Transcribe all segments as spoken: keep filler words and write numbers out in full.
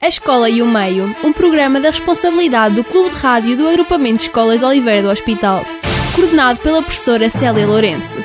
A Escola e o Meio, um programa da responsabilidade do Clube de Rádio do Agrupamento de Escolas de Oliveira do Hospital, coordenado pela professora Célia Lourenço.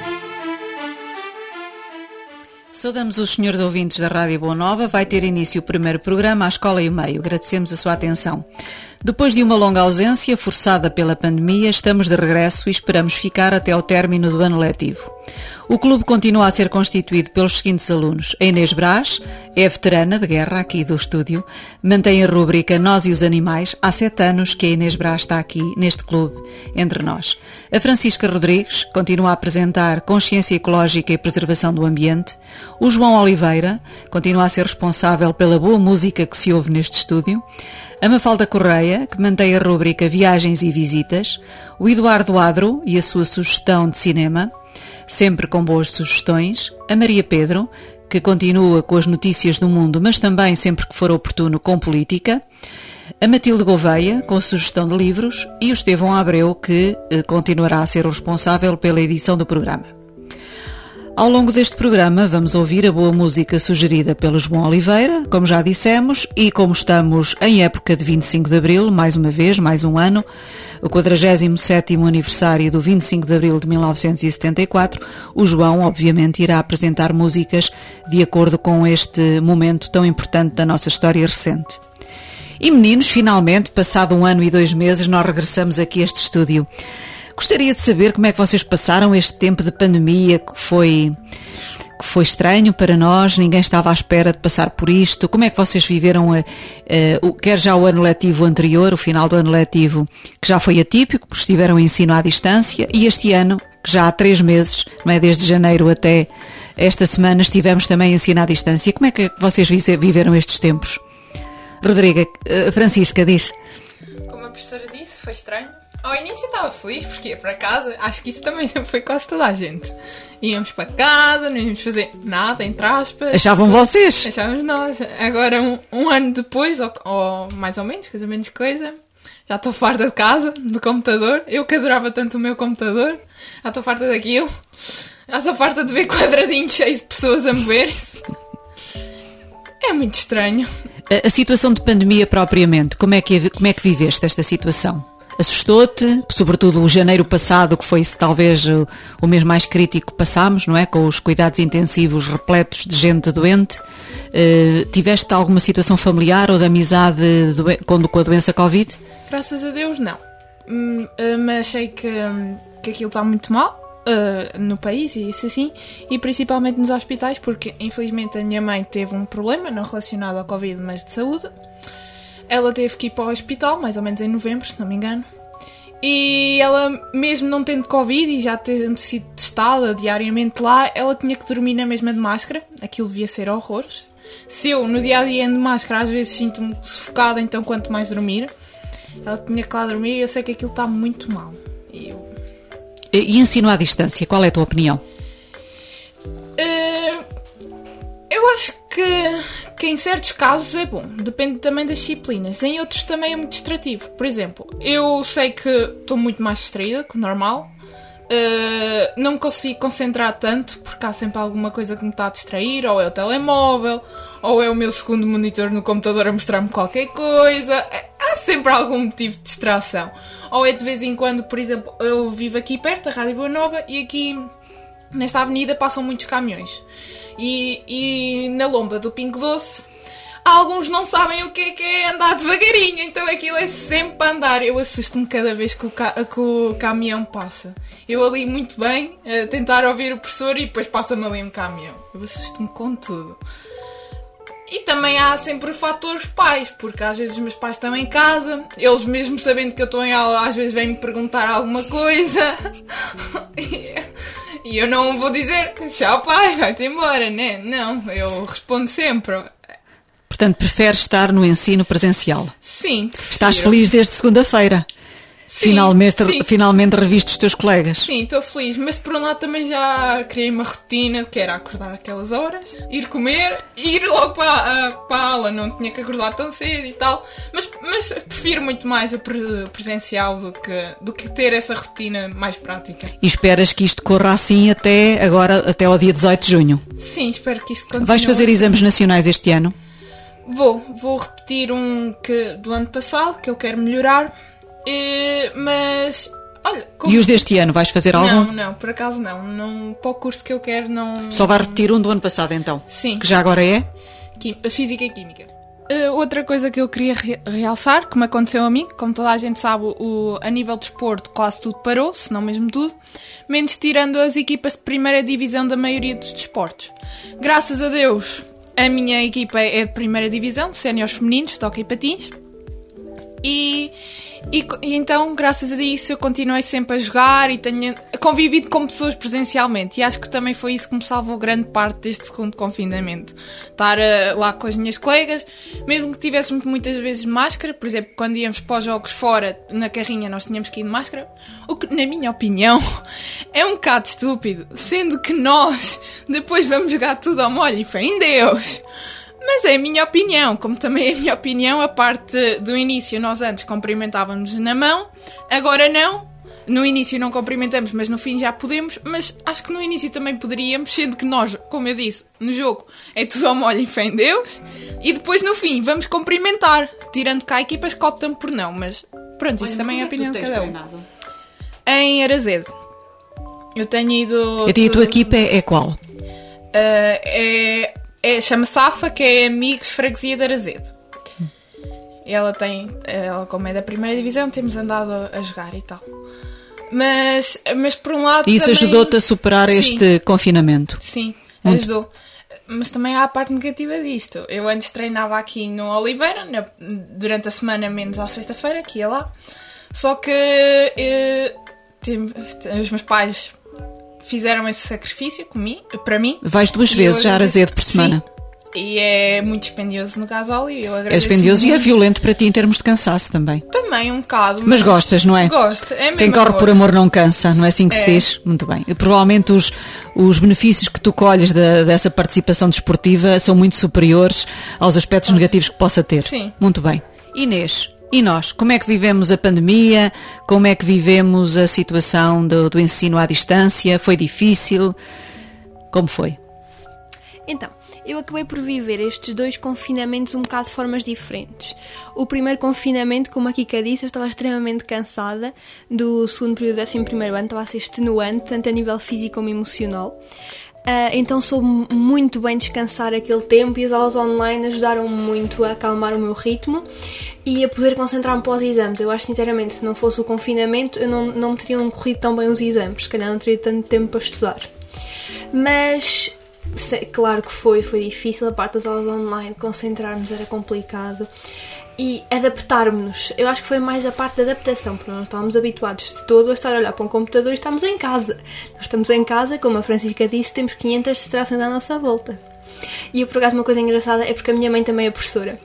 Saudamos os senhores ouvintes da Rádio Boa Nova. Vai ter início o primeiro programa, A Escola e o Meio. Agradecemos a sua atenção. Depois de uma longa ausência, forçada pela pandemia, estamos de regresso e esperamos ficar até ao término do ano letivo. O clube continua a ser constituído pelos seguintes alunos. A Inês Brás é veterana de guerra aqui do estúdio, mantém a rúbrica Nós e os Animais. Há sete anos que a Inês Brás está aqui neste clube, entre nós. A Francisca Rodrigues continua a apresentar Consciência Ecológica e Preservação do Ambiente. O João Oliveira continua a ser responsável pela boa música que se ouve neste estúdio. A Mafalda Correia, que mantém a rúbrica Viagens e Visitas. O Eduardo Adro e a sua sugestão de cinema, sempre com boas sugestões. A Maria Pedro, que continua com as notícias do mundo, mas também, sempre que for oportuno, com política. A Matilde Gouveia, com sugestão de livros. E o Estevão Abreu, que eh, continuará a ser o responsável pela edição do programa. Ao longo deste programa vamos ouvir a boa música sugerida pelo João Oliveira, como já dissemos, e como estamos em época de vinte e cinco de Abril, mais uma vez, mais um ano, o quadragésimo sétimo aniversário do vinte e cinco de Abril de mil novecentos e setenta e quatro, o João, obviamente, irá apresentar músicas de acordo com este momento tão importante da nossa história recente. E meninos, finalmente, passado um ano e dois meses, nós regressamos aqui a este estúdio. Gostaria de saber como é que vocês passaram este tempo de pandemia, que foi, que foi estranho para nós, ninguém estava à espera de passar por isto. Como é que vocês viveram, a, a, o, quer já o ano letivo anterior, o final do ano letivo, que já foi atípico, porque estiveram em ensino à distância, e este ano, que já há três meses, não é, desde janeiro até esta semana, estivemos também em ensino à distância. Como é que vocês viveram estes tempos? Rodriga, Francisca, diz. Como a professora disse, foi estranho. Ao início estava feliz porque ia para casa, acho que isso também foi quase toda a gente. Íamos para casa, não íamos fazer nada, entre aspas. Achavam vocês? Achávamos nós. Agora, um, um ano depois, ou, ou mais ou menos, coisa menos coisa, já estou farta de casa, do computador. Eu que adorava tanto o meu computador, já estou farta daquilo. Já estou farta de ver quadradinhos cheios de pessoas a mover-se. É muito estranho. A, a situação de pandemia propriamente, como é que, como é que viveste esta situação? Assustou-te, sobretudo o janeiro passado, que foi talvez o, o mês mais crítico que passámos, não é? Com os cuidados intensivos repletos de gente doente. Uh, tiveste alguma situação familiar ou de amizade do, com, com a doença Covid? Graças a Deus, não. Hum, uh, mas achei que, um, que aquilo está muito mal uh, no país e isso assim, e principalmente nos hospitais, porque infelizmente a minha mãe teve um problema, não relacionado ao Covid, mas de saúde. Ela teve que ir para o hospital, mais ou menos em novembro, se não me engano. E ela, mesmo não tendo Covid e já tendo sido testada diariamente lá, ela tinha que dormir na mesma de máscara. Aquilo devia ser horrores. Se eu, no dia-a-dia de máscara, às vezes sinto-me sufocada, então quanto mais dormir. Ela tinha que lá dormir e eu sei que aquilo está muito mal. E, eu... e ensino à distância, qual é a tua opinião? Uh, eu acho que... que em certos casos é bom, depende também das disciplinas, em outros também é muito distrativo. Por exemplo, eu sei que estou muito mais distraída que o normal, uh, não me consigo concentrar tanto porque há sempre alguma coisa que me está a distrair, ou é o telemóvel, ou é o meu segundo monitor no computador a mostrar-me qualquer coisa, há sempre algum motivo de distração. Ou é de vez em quando, por exemplo, eu vivo aqui perto da Rádio Boa Nova e aqui nesta avenida passam muitos caminhões. E, e na lomba do Pingo Doce, alguns não sabem o que é, que é andar devagarinho, então aquilo é sempre para andar. Eu assusto-me cada vez que o, ca- que o caminhão passa. Eu ali muito bem, a tentar ouvir o professor e depois passa-me ali um caminhão. Eu assusto-me com tudo. E também há sempre o fator pais, porque às vezes os meus pais estão em casa, eles mesmo sabendo que eu estou em aula, às vezes vêm-me perguntar alguma coisa. E eu não vou dizer, tchau pai, vai-te embora, né? Não, eu respondo sempre. Portanto, preferes estar no ensino presencial? Sim. Prefiro. Estás feliz desde segunda-feira? Sim, finalmente, sim. finalmente reviste os teus colegas? Sim, estou feliz, mas por um lado também já criei uma rotina que era acordar aquelas horas, ir comer, ir logo para a, para a aula, não tinha que acordar tão cedo e tal, mas, mas prefiro muito mais o presencial do que, do que ter essa rotina mais prática. E esperas que isto corra assim até agora, até ao dia dezoito de junho? Sim, espero que isto continue. Vais fazer assim. Exames nacionais este ano? Vou, vou repetir um que, do ano passado, que eu quero melhorar, e, mas... Olha, como... E os deste ano, vais fazer algum? Não, não, por acaso não, não. Para o curso que eu quero não... Só vai repetir um do ano passado então? Sim. Que já agora é? Quim... Física e Química. Uh, outra coisa que eu queria re- realçar, que me aconteceu a mim, como toda a gente sabe, o, a nível de desporto quase tudo parou, se não mesmo tudo, menos tirando as equipas de primeira divisão da maioria dos desportos. Graças a Deus, a minha equipa é de primeira divisão, séniores femininos, de hóquei patins. E, e, e então, graças a isso, eu continuei sempre a jogar e tenho convivido com pessoas presencialmente. E acho que também foi isso que me salvou grande parte deste segundo confinamento. Estar uh, lá com as minhas colegas, mesmo que tivéssemos muitas vezes máscara. Por exemplo, quando íamos para os jogos fora, na carrinha, nós tínhamos que ir de máscara. O que, na minha opinião, é um bocado estúpido. Sendo que nós, depois vamos jogar tudo ao molho e fé em Deus. Mas é a minha opinião, como também é a minha opinião, a parte do início nós antes cumprimentávamos na mão, agora não. No início não cumprimentamos, mas no fim já podemos, mas acho que no início também poderíamos, sendo que nós, como eu disse, no jogo é tudo ao molho e fé em Deus, e depois no fim vamos cumprimentar, tirando cá equipas que optam por não, mas pronto, isso Olha, também é a opinião de cada um. Treinado? Em Arazedo. Eu tenho ido... E a tua equipa é, é qual? Uh, é... É, chama-se A F A, que é Amigos Freguesia de Arazedo. Hum. Ela tem, ela como é da primeira divisão, temos andado a, a jogar e tal. Mas, mas por um lado E isso também... ajudou-te a superar Sim. este confinamento? Sim, Muito. ajudou. Mas também há a parte negativa disto. Eu antes treinava aqui no Oliveira, na, durante a semana menos à sexta-feira, que ia lá. Só que eh, tem, os meus pais... fizeram esse sacrifício comigo, para mim. Vais duas vezes a Arazedo por semana? Sim. E é muito dispendioso no gasóleo e eu agradeço. É dispendioso muito. E é violento para ti em termos de cansaço também. Também um bocado. Mas, mas gostas, não é? Gosto. É a Quem corre coisa. por amor não cansa, não é assim que é. se diz? Muito bem. E provavelmente os, os benefícios que tu colhes da, dessa participação desportiva são muito superiores aos aspectos negativos que possa ter. Sim. Muito bem. Inês, e nós? Como é que vivemos a pandemia? Como é que vivemos a situação do, do ensino à distância? Foi difícil? Como foi? Então, eu acabei por viver estes dois confinamentos um bocado de formas diferentes. O primeiro confinamento, como a Kika disse, eu estava extremamente cansada do segundo período do décimo primeiro ano, estava a ser extenuante, tanto a nível físico como emocional. Uh, então soube muito bem descansar aquele tempo e as aulas online ajudaram-me muito a acalmar o meu ritmo e a poder concentrar-me para os exames. Eu acho sinceramente, se não fosse o confinamento, eu não, não me teriam corrido tão bem os exames, se calhar não teria tanto tempo para estudar. Mas... claro que foi, foi difícil, a parte das aulas online, concentrar-nos era complicado e adaptar-nos, eu acho que foi mais a parte da adaptação, porque nós não estávamos habituados de todo a estar a olhar para um computador e estamos em casa. Nós estamos em casa, como a Francisca disse, temos quinhentas distrações à nossa volta. E eu, por acaso, uma coisa engraçada é porque a minha mãe também é professora.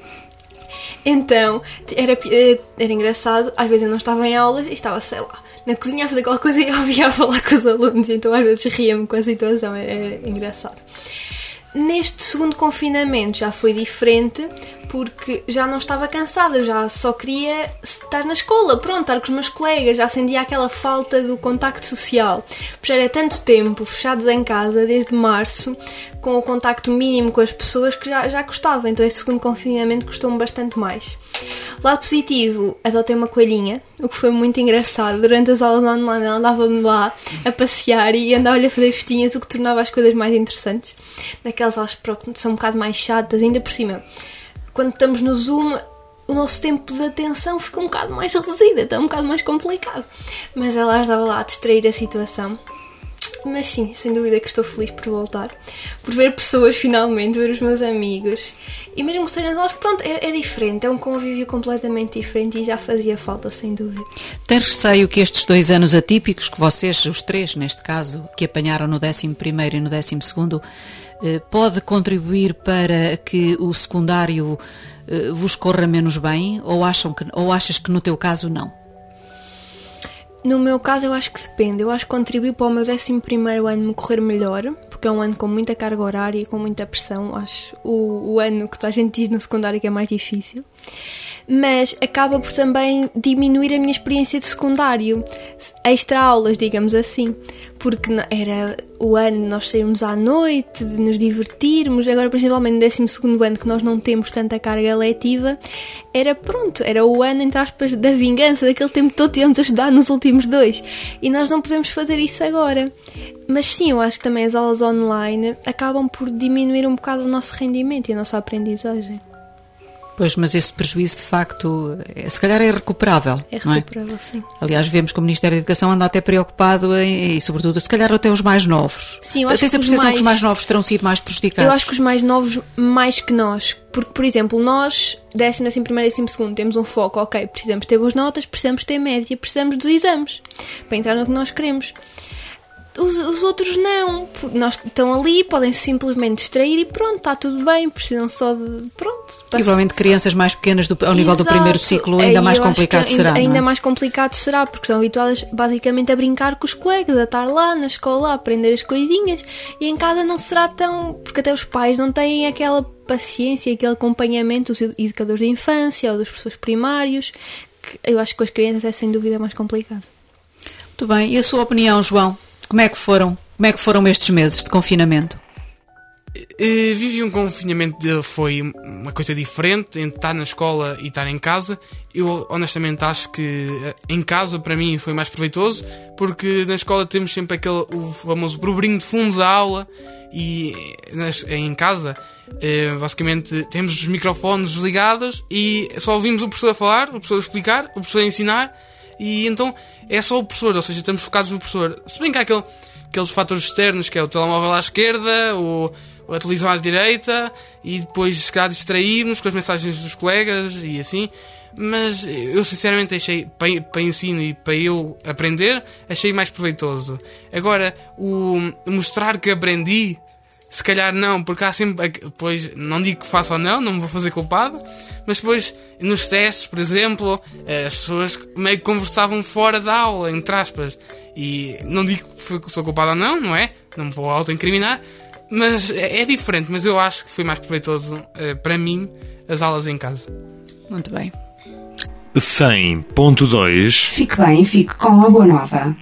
Então, era, era engraçado, às vezes eu não estava em aulas e estava, sei lá, na cozinha a fazer qualquer coisa e eu ouvia a falar com os alunos, então às vezes ria-me com a situação, era, era engraçado. Neste segundo confinamento já foi diferente, porque já não estava cansada, eu já só queria estar na escola, pronto, estar com os meus colegas, já sentia aquela falta do contacto social, porque já era tanto tempo fechados em casa, desde março, com o contacto mínimo com as pessoas que já, já gostava, então este segundo confinamento custou-me bastante mais. Lado positivo, adotei uma coelhinha, o que foi muito engraçado. Durante as aulas online ela andava-me lá a passear e andava-lhe a fazer festinhas, o que tornava as coisas mais interessantes. Naquelas aulas que são um bocado mais chatas, ainda por cima, quando estamos no Zoom, o nosso tempo de atenção fica um bocado mais reduzido, então é um bocado mais complicado. Mas ela ajudava lá a distrair a situação. Mas sim, sem dúvida que estou feliz por voltar, por ver pessoas finalmente, ver os meus amigos. E mesmo que sejam nas aulas, pronto, é, é diferente, é um convívio completamente diferente e já fazia falta, sem dúvida. Tens receio que estes dois anos atípicos, que vocês, os três neste caso, que apanharam no décimo primeiro e no décimo segundo, eh, pode contribuir para que o secundário eh, vos corra menos bem? Ou, acham que, ou achas que no teu caso não? No meu caso, eu acho que depende. Eu acho que contribuiu para o meu décimo primeiro ano me correr melhor, porque é um ano com muita carga horária e com muita pressão. Acho o, o ano que toda a gente diz no secundário que é mais difícil. mas acaba por também diminuir a minha experiência de secundário, extra aulas, digamos assim, porque era o ano nós saímos à noite, de nos divertirmos. Agora, principalmente no décimo segundo ano, que nós não temos tanta carga letiva, era pronto, era o ano, entre aspas, da vingança, daquele tempo todo que íamos a estudar nos últimos dois, e nós não podemos fazer isso agora. Mas sim, eu acho que também as aulas online acabam por diminuir um bocado o nosso rendimento e a nossa aprendizagem. Pois, mas esse prejuízo, de facto, é, se calhar é recuperável. É não recuperável, é? Sim. Aliás, vemos que o Ministério da Educação anda até preocupado em, e, sobretudo, se calhar até os mais novos. Sim, eu acho Tens que a percepção mais... que os mais novos terão sido mais prejudicados? Eu acho que os mais novos, mais que nós. Porque, por exemplo, nós, décimo, décimo primeiro, décimo segundo, temos um foco, ok, precisamos ter boas notas, precisamos ter média, precisamos dos exames, para entrar no que nós queremos. Os, os outros não, nós estão ali, podem simplesmente distrair e pronto, está tudo bem, precisam só de, pronto. E provavelmente crianças mais pequenas do, ao nível Exato. do primeiro ciclo ainda Aí mais eu acho complicado que será, ainda, não é? ainda mais complicado será, porque estão habituadas basicamente a brincar com os colegas, a estar lá na escola, a aprender as coisinhas, e em casa não será tão, porque até os pais não têm aquela paciência, aquele acompanhamento dos educadores de infância ou dos professores primários, que eu acho que com as crianças é sem dúvida mais complicado. Muito bem, e a sua opinião, João? Como é que foram? Como é que foram estes meses de confinamento? Uh, vivi um confinamento, de, foi uma coisa diferente entre estar na escola e estar em casa. Eu honestamente acho que em casa para mim foi mais proveitoso, porque na escola temos sempre aquele o famoso burburinho de fundo da aula, e nas, em casa uh, basicamente temos os microfones desligados e só ouvimos o professor a falar, o professor a explicar, o professor a ensinar, e então é só o professor, ou seja, estamos focados no professor. Se bem que há aquele, aqueles fatores externos, que é o telemóvel à esquerda, o a televisão à direita, e depois se calhar distrairmos com as mensagens dos colegas e assim, mas eu sinceramente achei, para, para ensino e para eu aprender, achei mais proveitoso. Agora, o mostrar que aprendi, se calhar não, porque há sempre, depois, não digo que faça ou não, não me vou fazer culpado, mas depois nos testes, por exemplo, as pessoas meio que conversavam fora da aula, entre aspas, e não digo que sou culpado ou não, não é? Não me vou auto-incriminar, mas é diferente, mas eu acho que foi mais proveitoso uh, para mim as aulas em casa. Muito bem. cem ponto dois. Fique bem, fique com a boa nova.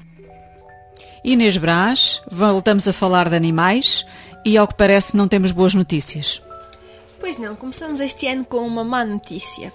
Inês Brás, voltamos a falar de animais e, ao que parece, não temos boas notícias. Pois não, começamos este ano com uma má notícia.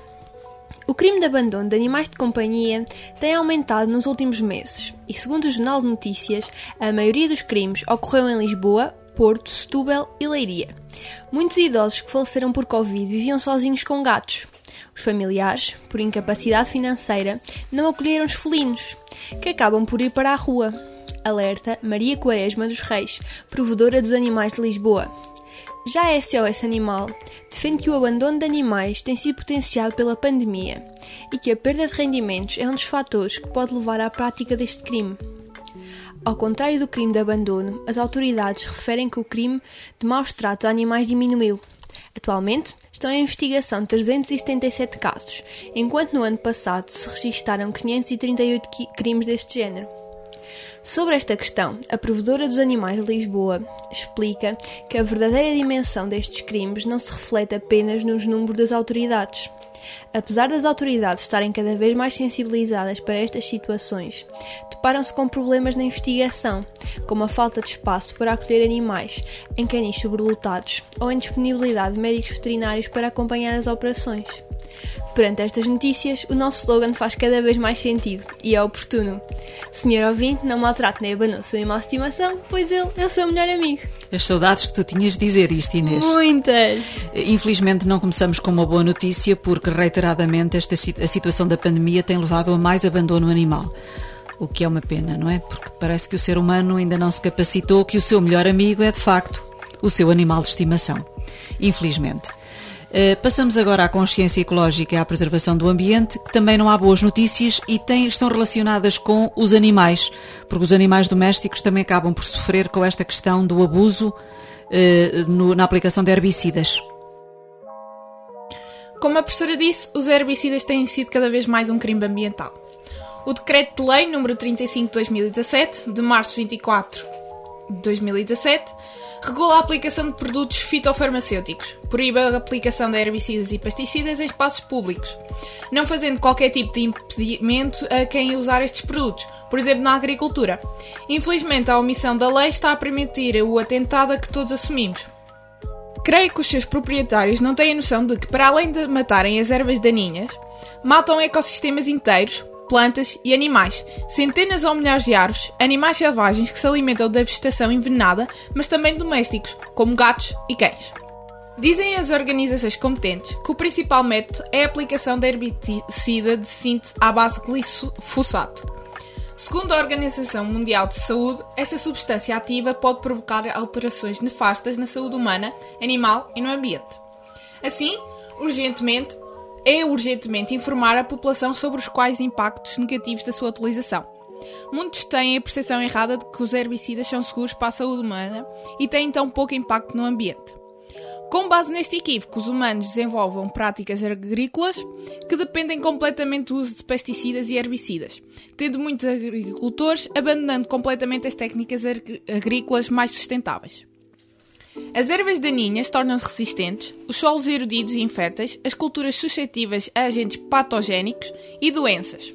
O crime de abandono de animais de companhia tem aumentado nos últimos meses e, segundo o Jornal de Notícias, a maioria dos crimes ocorreu em Lisboa, Porto, Setúbal e Leiria. Muitos idosos que faleceram por Covid viviam sozinhos com gatos. Os familiares, por incapacidade financeira, não acolheram os felinos, que acabam por ir para a rua. Alerta Maria Quaresma dos Reis, provedora dos animais de Lisboa. Já a S O S Animal defende que o abandono de animais tem sido potenciado pela pandemia e que a perda de rendimentos é um dos fatores que pode levar à prática deste crime. Ao contrário do crime de abandono, as autoridades referem que o crime de maus tratos a animais diminuiu. Atualmente, estão em investigação trezentos e setenta e sete casos, enquanto no ano passado se registaram quinhentos e trinta e oito crimes deste género. Sobre esta questão, a provedora dos animais de Lisboa explica que a verdadeira dimensão destes crimes não se reflete apenas nos números das autoridades. Apesar das autoridades estarem cada vez mais sensibilizadas para estas situações, deparam-se com problemas na investigação, como a falta de espaço para acolher animais em canis sobrelotados ou a indisponibilidade de médicos veterinários para acompanhar as operações. Perante estas notícias, o nosso slogan faz cada vez mais sentido e é oportuno. Senhor ouvinte, não maltrate nem abandone o seu animal de estimação, pois ele é o seu melhor amigo. As saudades que tu tinhas de dizer isto, Inês. Muitas! Infelizmente não começamos com uma boa notícia, porque reiteradamente esta, a situação da pandemia tem levado a mais abandono animal. O que é uma pena, não é? Porque parece que o ser humano ainda não se capacitou que o seu melhor amigo é, de facto, o seu animal de estimação. Infelizmente. Uh, passamos agora à consciência ecológica e à preservação do ambiente, que também não há boas notícias e têm, estão relacionadas com os animais, porque os animais domésticos também acabam por sofrer com esta questão do abuso uh, no, na aplicação de herbicidas. Como a professora disse, os herbicidas têm sido cada vez mais um crime ambiental. O Decreto de Lei número trinta e cinco de dois mil e dezassete, de março vinte e quatro de dois mil e dezassete, Regula a aplicação de produtos fitofarmacêuticos. Proíbe a aplicação de herbicidas e pesticidas em espaços públicos, não fazendo qualquer tipo de impedimento a quem usar estes produtos, por exemplo, na agricultura. Infelizmente, a omissão da lei está a permitir o atentado a que todos assumimos. Creio que os seus proprietários não têm a noção de que, para além de matarem as ervas daninhas, matam ecossistemas inteiros, plantas e animais, centenas ou milhares de árvores, animais selvagens que se alimentam da vegetação envenenada, mas também domésticos, como gatos e cães. Dizem as organizações competentes que o principal método é a aplicação de herbicida de síntese à base de glifosato. Segundo a Organização Mundial de Saúde, esta substância ativa pode provocar alterações nefastas na saúde humana, animal e no ambiente. Assim, urgentemente, é urgentemente informar a população sobre os quais impactos negativos da sua utilização. Muitos têm a percepção errada de que os herbicidas são seguros para a saúde humana e têm tão pouco impacto no ambiente. Com base neste equívoco, os humanos desenvolvem práticas agrícolas que dependem completamente do uso de pesticidas e herbicidas, tendo muitos agricultores abandonando completamente as técnicas agrícolas mais sustentáveis. As ervas daninhas tornam-se resistentes, os solos erodidos e inférteis, as culturas suscetíveis a agentes patogénicos e doenças.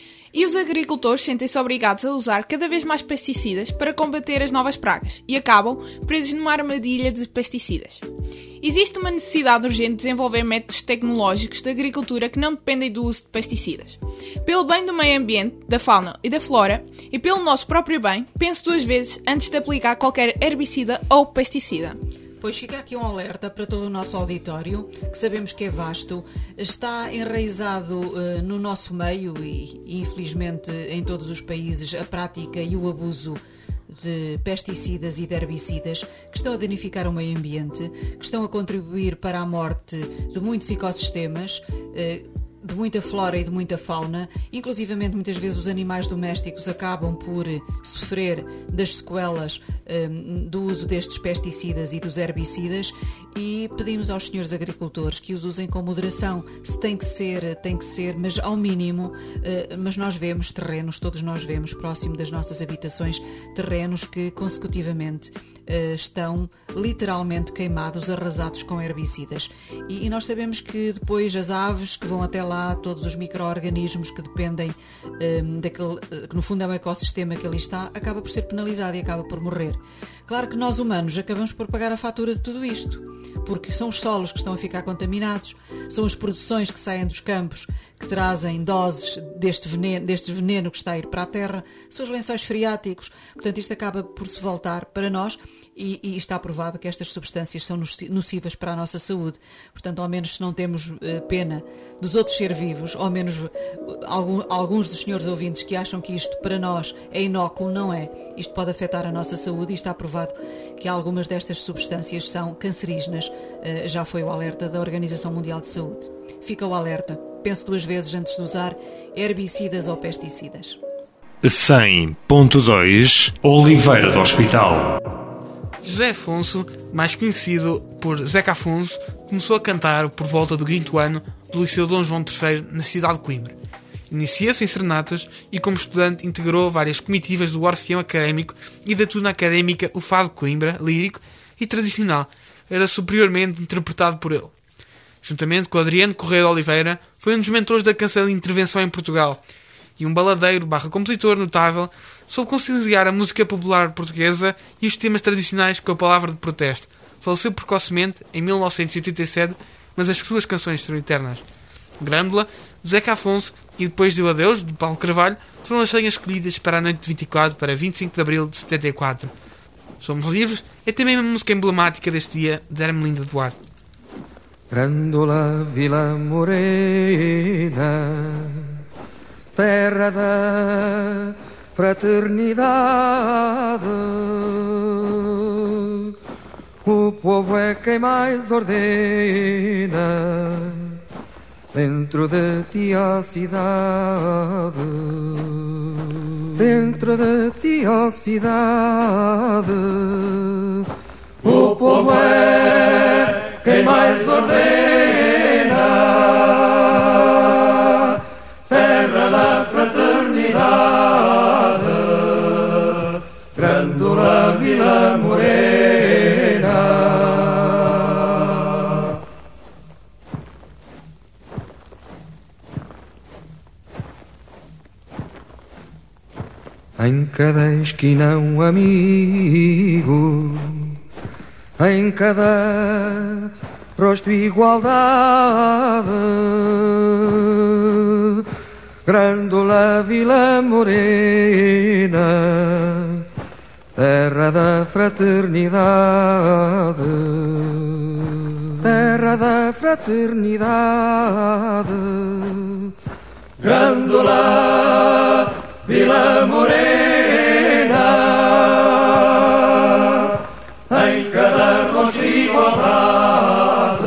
E os agricultores sentem-se obrigados a usar cada vez mais pesticidas para combater as novas pragas e acabam presos numa armadilha de pesticidas. Existe uma necessidade urgente de desenvolver métodos tecnológicos de agricultura que não dependem do uso de pesticidas. Pelo bem do meio ambiente, da fauna e da flora, e pelo nosso próprio bem, pense duas vezes antes de aplicar qualquer herbicida ou pesticida. Pois fica aqui um alerta para todo o nosso auditório, que sabemos que é vasto, está enraizado uh, no nosso meio e, e infelizmente em todos os países a prática e o abuso de pesticidas e de herbicidas que estão a danificar o meio ambiente, que estão a contribuir para a morte de muitos ecossistemas, uh, de muita flora e de muita fauna, inclusivamente muitas vezes os animais domésticos acabam por sofrer das sequelas um, do uso destes pesticidas e dos herbicidas, e pedimos aos senhores agricultores que os usem com moderação. Se tem que ser, tem que ser, mas ao mínimo, uh, mas nós vemos terrenos, todos nós vemos, próximo das nossas habitações, terrenos que consecutivamente uh, estão literalmente queimados, arrasados com herbicidas. E, e nós sabemos que depois as aves que vão até lá, todos os micro-organismos que dependem um, daquele, que no fundo é um ecossistema que ali está, acaba por ser penalizado e acaba por morrer. Claro que nós humanos acabamos por pagar a fatura de tudo isto, porque são os solos que estão a ficar contaminados, são as produções que saem dos campos que trazem doses deste veneno, deste veneno que está a ir para a terra, são os lençóis freáticos. Portanto, isto acaba por se voltar para nós e, e está provado que estas substâncias são nocivas para a nossa saúde. Portanto, ao menos se não temos uh, pena dos outros seres vivos, ao menos uh, algum, alguns dos senhores ouvintes que acham que isto para nós é inócuo, não é. Isto pode afetar a nossa saúde e está provado que algumas destas substâncias são cancerígenas. Uh, já foi o alerta da Organização Mundial de Saúde. Fica o alerta. Pense duas vezes antes de usar herbicidas ou pesticidas. cem ponto dois Oliveira do Hospital. José Afonso, mais conhecido por Zeca Afonso, começou a cantar por volta do quinto ano do Liceu Dom João terceiro na cidade de Coimbra. Inicia-se em serenatas e, como estudante, integrou várias comitivas do Orfeão Académico e da Tuna Académica o Fado de Coimbra, lírico e tradicional. Era superiormente interpretado por ele. Juntamente com Adriano Correia de Oliveira, foi um dos mentores da canção de intervenção em Portugal e um baladeiro barra compositor notável, soube conciliar a música popular portuguesa e os temas tradicionais com a palavra de protesto. Faleceu precocemente em mil novecentos e oitenta e sete, mas as suas canções serão eternas. Grândola, Zeca Afonso e Depois do Adeus, de Paulo Carvalho, foram as senhas escolhidas para a noite de vinte e quatro para vinte e cinco de abril de setenta e quatro. Somos Livres é também uma música emblemática deste dia de Ermelinda Duarte. Grândola, Vila Morena, terra da fraternidade, o povo é quem mais ordena, dentro de ti a cidade, dentro de ti a cidade, o povo é quem mais ordena, terra da fraternidade, Grândola, Vila Morena. em cada esquina um amigo, em cada rosto igualdade. Grândola Vila Morena, terra da fraternidade, terra da fraternidade. Grândola Vila Morena, em cada rosto igualdade,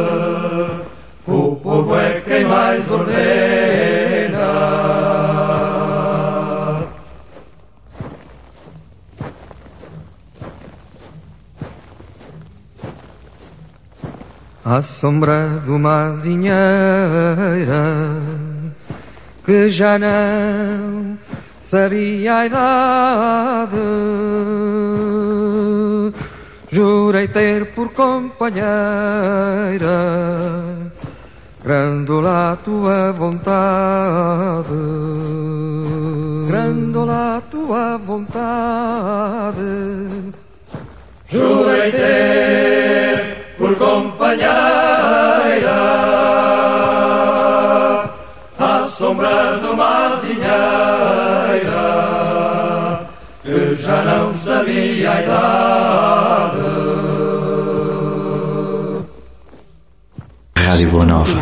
o povo é quem mais ordena. À sombra de uma azinheira que já não sabia a idade, jurei ter por companheira Grândola a tua vontade, Grândola a tua vontade. Jurei ter por companheira à sombra de uma azinheira que já não sabia a idade. Rádio Boa Nova.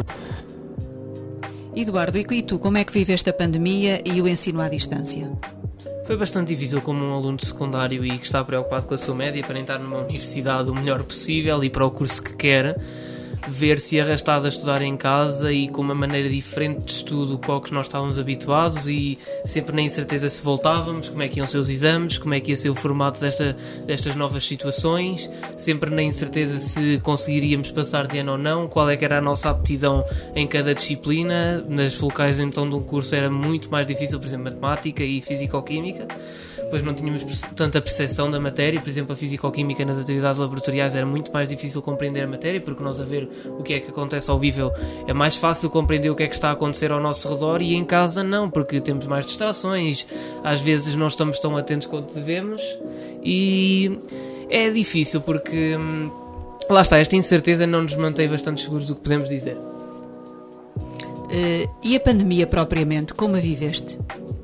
Eduardo, e tu, como é que viveste a pandemia e o ensino à distância? Foi bastante difícil como um aluno de secundário e que está preocupado com a sua média para entrar numa universidade o melhor possível e para o curso que quer, ver-se arrastado a estudar em casa e com uma maneira diferente de estudo com o que nós estávamos habituados e sempre na incerteza se voltávamos, como é que iam ser os exames, como é que ia ser o formato desta, destas novas situações, sempre na incerteza se conseguiríamos passar de ano ou não, qual é que era a nossa aptidão em cada disciplina. Nas fulcrais então de um curso era muito mais difícil, por exemplo, matemática e físico-química. Depois não tínhamos tanta percepção da matéria, por exemplo, a físico-química nas atividades laboratoriais era muito mais difícil compreender a matéria, porque nós a ver o que é que acontece ao vivo é mais fácil compreender o que é que está a acontecer ao nosso redor, e em casa não, porque temos mais distrações, às vezes não estamos tão atentos quanto devemos e é difícil porque lá está, esta incerteza não nos mantém bastante seguros do que podemos dizer. Uh, e a pandemia propriamente, como a viveste?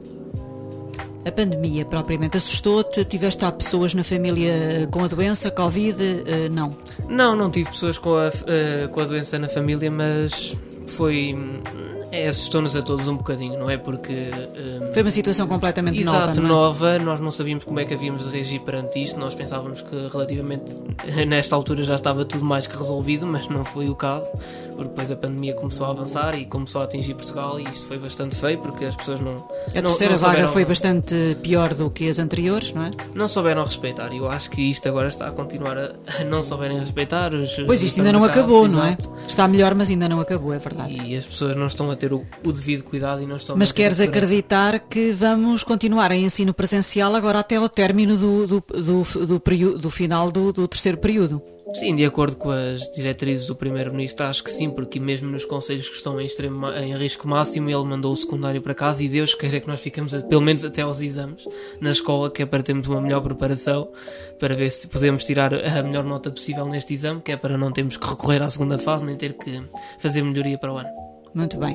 A pandemia propriamente assustou-te? Tiveste há pessoas na família com a doença, Covid? Uh, não? Não, não tive pessoas com a, uh, com a doença na família, mas foi... É, assustou-nos a todos um bocadinho, não é? Porque... Um, foi uma situação completamente exato, nova, Exato, não é? nova. Nós não sabíamos como é que havíamos de reagir perante isto. Nós pensávamos que relativamente... Nesta altura já estava tudo mais que resolvido, mas não foi o caso. Porque depois a pandemia começou a avançar e começou a atingir Portugal e isto foi bastante feio, porque as pessoas não... A não, terceira não vaga souberam, foi bastante pior do que as anteriores, não é? Não souberam respeitar. E eu acho que isto agora está a continuar a, a não souberem respeitar os... Pois isto ainda não acabou, não é? Está melhor, mas ainda não acabou, é verdade. E as pessoas não estão a ter o, o devido cuidado e não estão... Mas queres acreditar que vamos continuar em ensino presencial agora até ao término do, do, do, do, período, do final do, do terceiro período? Sim, de acordo com as diretrizes do Primeiro-Ministro, acho que sim, porque mesmo nos concelhos que estão em, extremo, em risco máximo, ele mandou o secundário para casa e Deus queira que nós ficamos pelo menos até aos exames na escola, que é para termos uma melhor preparação, para ver se podemos tirar a melhor nota possível neste exame, que é para não termos que recorrer à segunda fase, nem ter que fazer melhoria para o ano. Muito bem.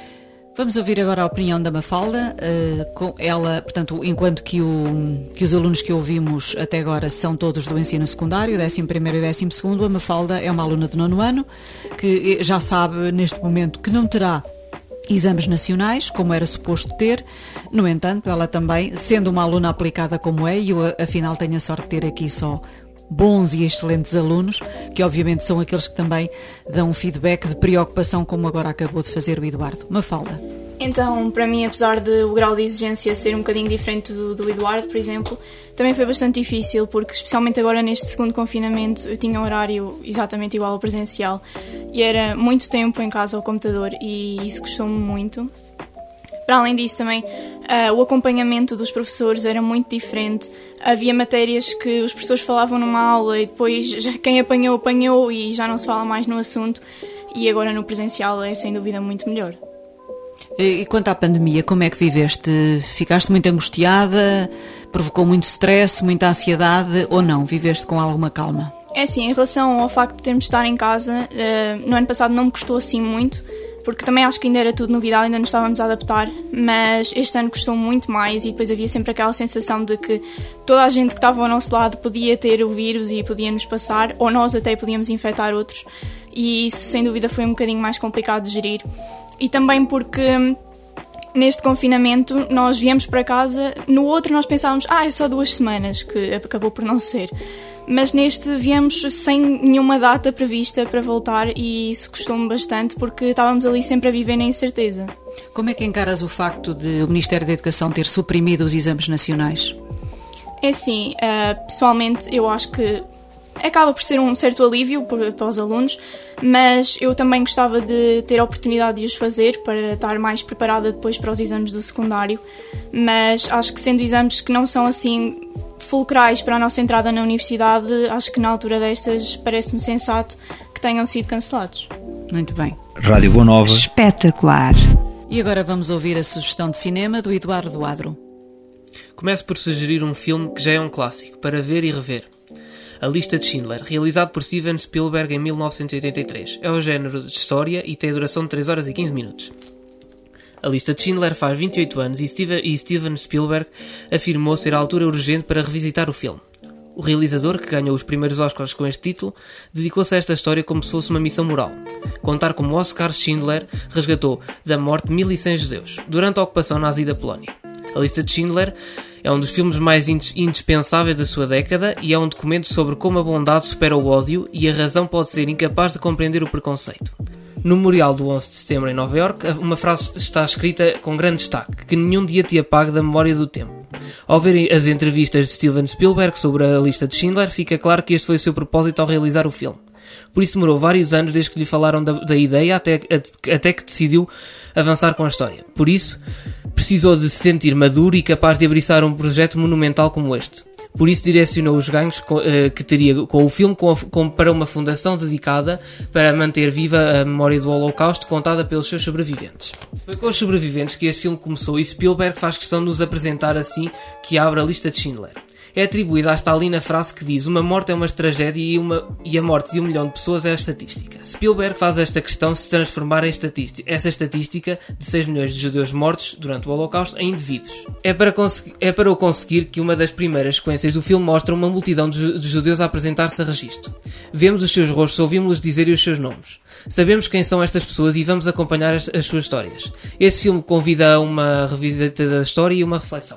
Vamos ouvir agora a opinião da Mafalda. Uh, com ela, portanto, enquanto que, o, que os alunos que ouvimos até agora são todos do ensino secundário, décimo primeiro e décimo segundo, a Mafalda é uma aluna de nono ano, que já sabe neste momento que não terá exames nacionais, como era suposto ter. No entanto, ela também, sendo uma aluna aplicada como é, e eu afinal tenho a sorte de ter aqui só bons e excelentes alunos, que obviamente são aqueles que também dão um feedback de preocupação, como agora acabou de fazer o Eduardo. Mafalda. Então, para mim, apesar de o grau de exigência ser um bocadinho diferente do, do Eduardo, por exemplo, também foi bastante difícil, porque especialmente agora neste segundo confinamento eu tinha um horário exatamente igual ao presencial e era muito tempo em casa ao computador e isso custou-me muito. Para além disso também, uh, o acompanhamento dos professores era muito diferente. Havia matérias que os professores falavam numa aula e depois já, quem apanhou, apanhou e já não se fala mais no assunto. E agora no presencial é sem dúvida muito melhor. E quanto à pandemia, como é que viveste? Ficaste muito angustiada? Provocou muito stress, muita ansiedade ou não? Viveste com alguma calma? É assim, em relação ao facto de termos de estar em casa, no ano passado não me custou assim muito, porque também acho que ainda era tudo novidade, ainda nos estávamos a adaptar, mas este ano custou muito mais e depois havia sempre aquela sensação de que toda a gente que estava ao nosso lado podia ter o vírus e podia nos passar, ou nós até podíamos infectar outros, e isso sem dúvida foi um bocadinho mais complicado de gerir. E também porque neste confinamento nós viemos para casa, no outro nós pensávamos, ah, é só duas semanas, que acabou por não ser. Mas neste viemos sem nenhuma data prevista para voltar e isso custou-me bastante porque estávamos ali sempre a viver na incerteza. Como é que encaras o facto de o Ministério da Educação ter suprimido os exames nacionais? É assim, uh, pessoalmente eu acho que acaba por ser um certo alívio para os alunos, mas eu também gostava de ter a oportunidade de os fazer para estar mais preparada depois para os exames do secundário, mas acho que sendo exames que não são assim fulcrais para a nossa entrada na universidade, acho que na altura destas parece-me sensato que tenham sido cancelados. Muito bem. Rádio Boa Nova. Espetacular. E agora vamos ouvir a sugestão de cinema do Eduardo Adro. Começo por sugerir um filme que já é um clássico, para ver e rever. A Lista de Schindler, realizado por Steven Spielberg em mil novecentos e oitenta e três. É o género de história e tem a duração de três horas e quinze minutos. A Lista de Schindler faz vinte e oito anos e Steven, e Steven Spielberg afirmou ser a altura urgente para revisitar o filme. O realizador, que ganhou os primeiros Oscars com este título, dedicou-se a esta história como se fosse uma missão moral. Contar como Oskar Schindler resgatou da morte mil e cem judeus, durante a ocupação nazi da Polónia. A Lista de Schindler é um dos filmes mais indispensáveis da sua década e é um documento sobre como a bondade supera o ódio e a razão pode ser incapaz de compreender o preconceito. No memorial do onze de setembro em Nova Iorque, uma frase está escrita com grande destaque, que nenhum dia te apague da memória do tempo. Ao ver as entrevistas de Steven Spielberg sobre a Lista de Schindler, fica claro que este foi o seu propósito ao realizar o filme. Por isso demorou vários anos desde que lhe falaram da, da ideia até, até que decidiu avançar com a história. Por isso, precisou de se sentir maduro e capaz de abraçar um projeto monumental como este. Por isso direcionou os ganhos uh, que teria com o filme com a, com, para uma fundação dedicada para manter viva a memória do Holocausto contada pelos seus sobreviventes. Foi com os sobreviventes que este filme começou e Spielberg faz questão de nos apresentar assim que abre a Lista de Schindler. É atribuída à Stalin frase que diz: uma morte é uma tragédia e, uma, e a morte de um milhão de pessoas é a estatística. Spielberg faz esta questão se transformar em estatística, essa estatística de seis milhões de judeus mortos durante o Holocausto em indivíduos. É para, é para o conseguir que uma das primeiras sequências do filme mostra uma multidão de, de judeus a apresentar-se a registro. Vemos os seus rostos, ouvimos-los dizer os seus nomes. Sabemos quem são estas pessoas e vamos acompanhar as, as suas histórias. Este filme convida a uma revisita da história e uma reflexão.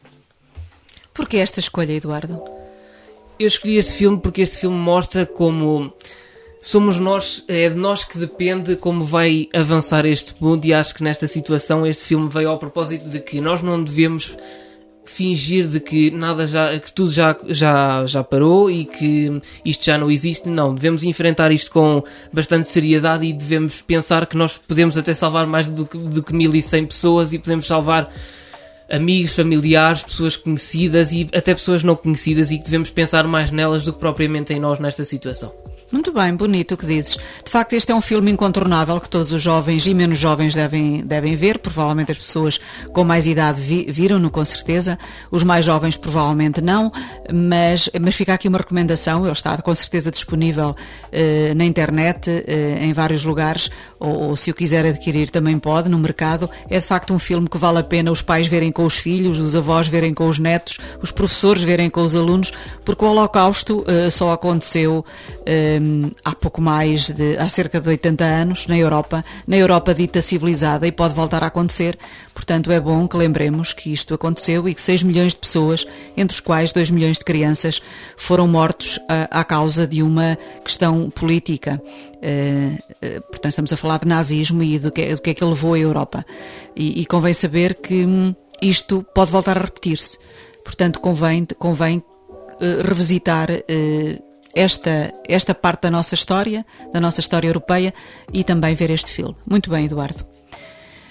Porquê esta escolha, Eduardo? Eu escolhi este filme porque este filme mostra como somos nós, é de nós que depende como vai avançar este mundo, e acho que nesta situação este filme veio ao propósito de que nós não devemos fingir de que nada já, que tudo já, já, já parou e que isto já não existe. Não, devemos enfrentar isto com bastante seriedade e devemos pensar que nós podemos até salvar mais do que, do que mil e cem pessoas, e podemos salvar amigos, familiares, pessoas conhecidas e até pessoas não conhecidas, e que devemos pensar mais nelas do que propriamente em nós nesta situação. Muito bem, bonito o que dizes. De facto, este é um filme incontornável que todos os jovens e menos jovens devem, devem ver. Provavelmente as pessoas com mais idade vi, viram-no, com certeza. Os mais jovens provavelmente não, mas, mas fica aqui uma recomendação. Ele está com certeza disponível eh, na internet, eh, em vários lugares, ou, ou se o quiser adquirir também pode, no mercado. É de facto um filme que vale a pena os pais verem com os filhos, os avós verem com os netos, os professores verem com os alunos, porque o Holocausto eh, só aconteceu eh, há pouco mais de, há cerca de oitenta anos na Europa, na Europa dita civilizada, e pode voltar a acontecer. Portanto, é bom que lembremos que isto aconteceu e que seis milhões de pessoas, entre os quais dois milhões de crianças, foram mortos à, à causa de uma questão política. Uh, uh, portanto, estamos a falar de nazismo e do que, do que é que ele levou à Europa. E, e convém saber que hum, isto pode voltar a repetir-se. Portanto, convém, convém uh, revisitar uh, Esta, esta parte da nossa história, da nossa história europeia, e também ver este filme. Muito bem, Eduardo.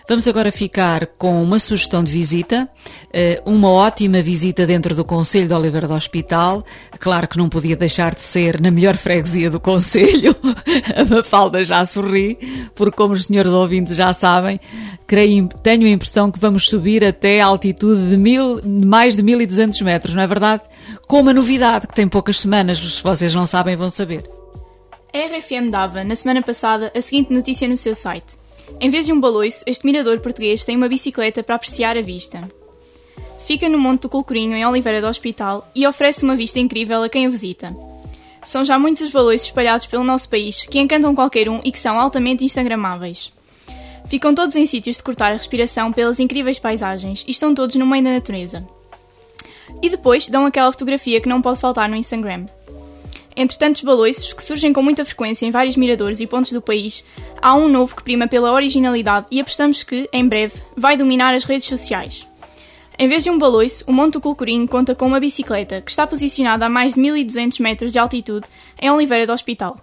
Vamos agora ficar com uma sugestão de visita, uma ótima visita dentro do Concelho de Oliveira do Hospital. Claro que não podia deixar de ser na melhor freguesia do Concelho. A Mafalda já sorri, porque como os senhores ouvintes já sabem, creio, tenho a impressão que vamos subir até a altitude de mil, mais de mil e duzentos metros, não é verdade? Com uma novidade que tem poucas semanas, se vocês não sabem vão saber. A R F M dava, na semana passada, a seguinte notícia no seu site. Em vez de um baloiço, este mirador português tem uma bicicleta para apreciar a vista. Fica no Monte do Colcorinho, em Oliveira do Hospital, e oferece uma vista incrível a quem o visita. São já muitos os baloiços espalhados pelo nosso país que encantam qualquer um e que são altamente instagramáveis. Ficam todos em sítios de cortar a respiração pelas incríveis paisagens e estão todos no meio da natureza. E depois dão aquela fotografia que não pode faltar no Instagram. Entre tantos baloiços, que surgem com muita frequência em vários miradores e pontos do país, há um novo que prima pela originalidade e apostamos que, em breve, vai dominar as redes sociais. Em vez de um baloiço, o Monte do Colcorinho conta com uma bicicleta que está posicionada a mais de mil e duzentos metros de altitude em Oliveira do Hospital.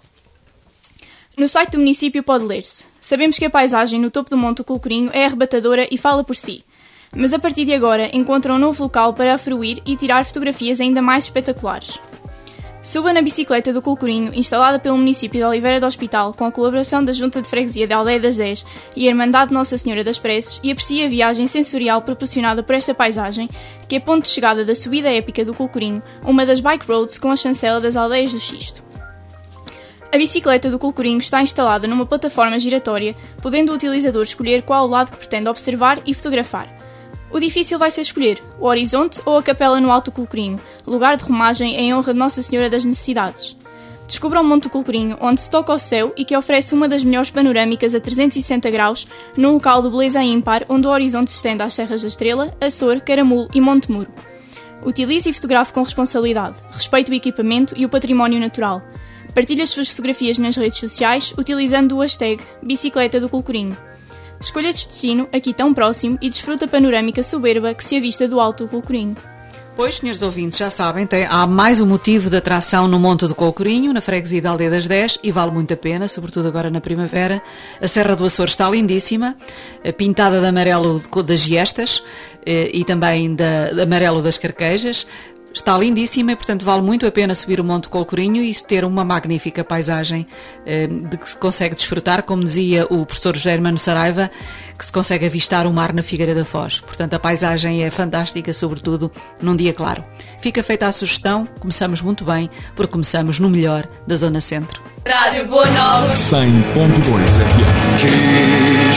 No site do município pode ler-se: sabemos que a paisagem no topo do Monte do Colcorinho é arrebatadora e fala por si, mas a partir de agora encontra um novo local para afruir e tirar fotografias ainda mais espetaculares. Suba na bicicleta do Colcorinho, instalada pelo município de Oliveira do Hospital, com a colaboração da Junta de Freguesia da Aldeia das dez e a Irmandade de Nossa Senhora das Preces, e aprecie a viagem sensorial proporcionada por esta paisagem, que é ponto de chegada da subida épica do Colcorinho, uma das bike roads com a chancela das Aldeias do Xisto. A bicicleta do Colcorinho está instalada numa plataforma giratória, podendo o utilizador escolher qual o lado que pretende observar e fotografar. O difícil vai ser escolher o horizonte ou a capela no Alto Colcorinho, lugar de romagem em honra de Nossa Senhora das Necessidades. Descubra o Monte do Colcorinho, onde se toca ao céu e que oferece uma das melhores panorâmicas a trezentos e sessenta graus, num local de beleza ímpar, onde o horizonte se estende às Serras da Estrela, Açor, Caramulo e Monte Muro. Utilize e fotografe com responsabilidade, respeite o equipamento e o património natural. Partilhe as suas fotografias nas redes sociais, utilizando o hashtag Bicicleta do Colcorinho. Escolha este destino, aqui tão próximo, e desfruta a panorâmica soberba que se avista do Alto do Colcorinho. Pois, senhores ouvintes, já sabem, tem, há mais um motivo de atração no Monte do Colcorinho, na freguesia da Aldeia das dez, e vale muito a pena, sobretudo agora na primavera. A Serra do Açor está lindíssima, pintada de amarelo das giestas e também de, de amarelo das carquejas. Está lindíssima e, portanto, vale muito a pena subir o Monte Colcorinho e ter uma magnífica paisagem eh, de que se consegue desfrutar, como dizia o professor José Hermano Saraiva, que se consegue avistar o mar na Figueira da Foz. Portanto, a paisagem é fantástica, sobretudo num dia claro. Fica feita a sugestão, começamos muito bem, porque começamos no melhor da Zona Centro. Rádio Boa Nova cem ponto dois F M. Quis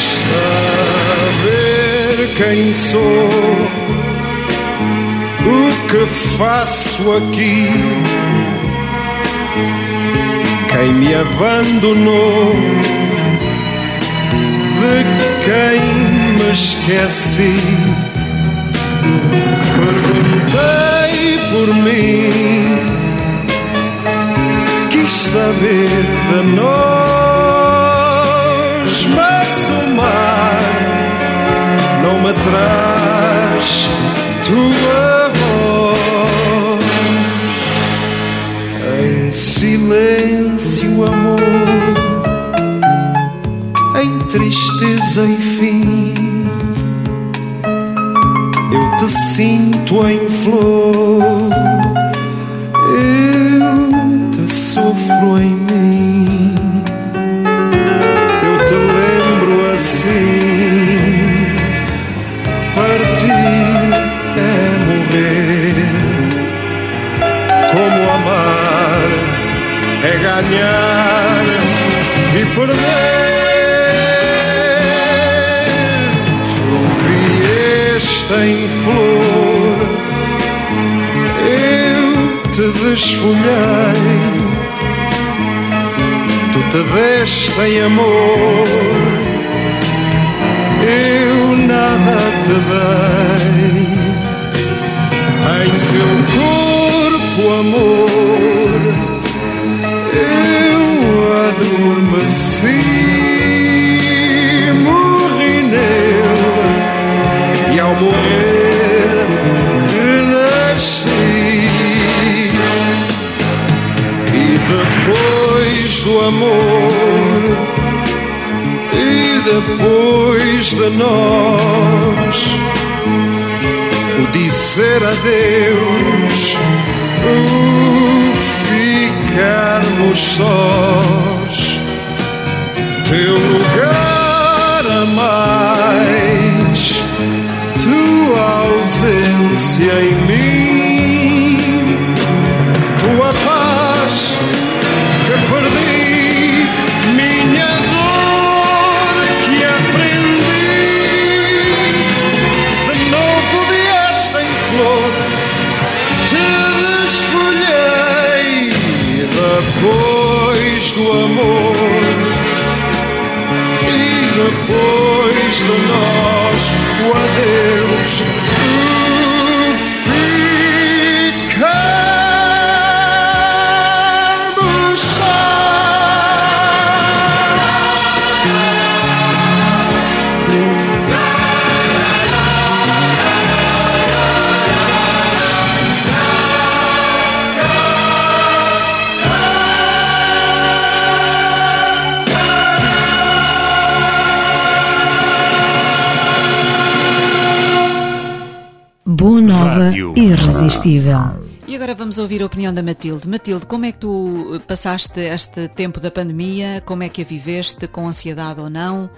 saber quem sou, o que faço aqui, quem me abandonou, de quem me esqueci. Perguntei por mim, quis saber de nós, mas o mar não me traz tua silêncio, amor, em tristeza e fim, eu te sinto em flor, eu te sofro em mim, eu te lembro assim, partir é morrer, como amar é ganhar e perder. Tu vieste em flor, eu te desfolhei, tu te deste em amor, eu nada te dei. Em teu corpo, amor, eu adormeci, morri nele, e ao morrer renasci. E depois do amor, e depois depois de nós, o dizer adeus, o ficarmos sós, teu lugar a mais, tua ausência em mim, tua paz que perdi, minha dor que aprendi, de novo vieste em flor, te desfolhei depois do amor e depois de nós o adeus. Boa Nova, Rádio Irresistível. E agora vamos ouvir a opinião da Matilde. Matilde, como é que tu passaste este tempo da pandemia? Como é que a viveste? Com ansiedade ou não?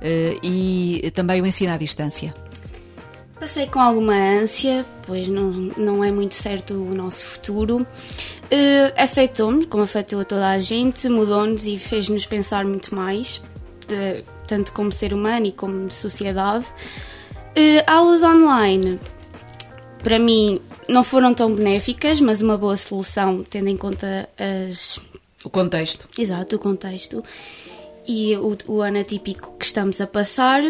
E também o ensino à distância. Passei com alguma ânsia, pois não, não é muito certo o nosso futuro. Uh, afetou-me, como afetou a toda a gente, mudou-nos e fez-nos pensar muito mais, de, tanto como ser humano e como sociedade. Uh, aulas online, para mim, não foram tão benéficas, mas uma boa solução, tendo em conta as... o contexto. Exato, o contexto. E o, o ano atípico que estamos a passar.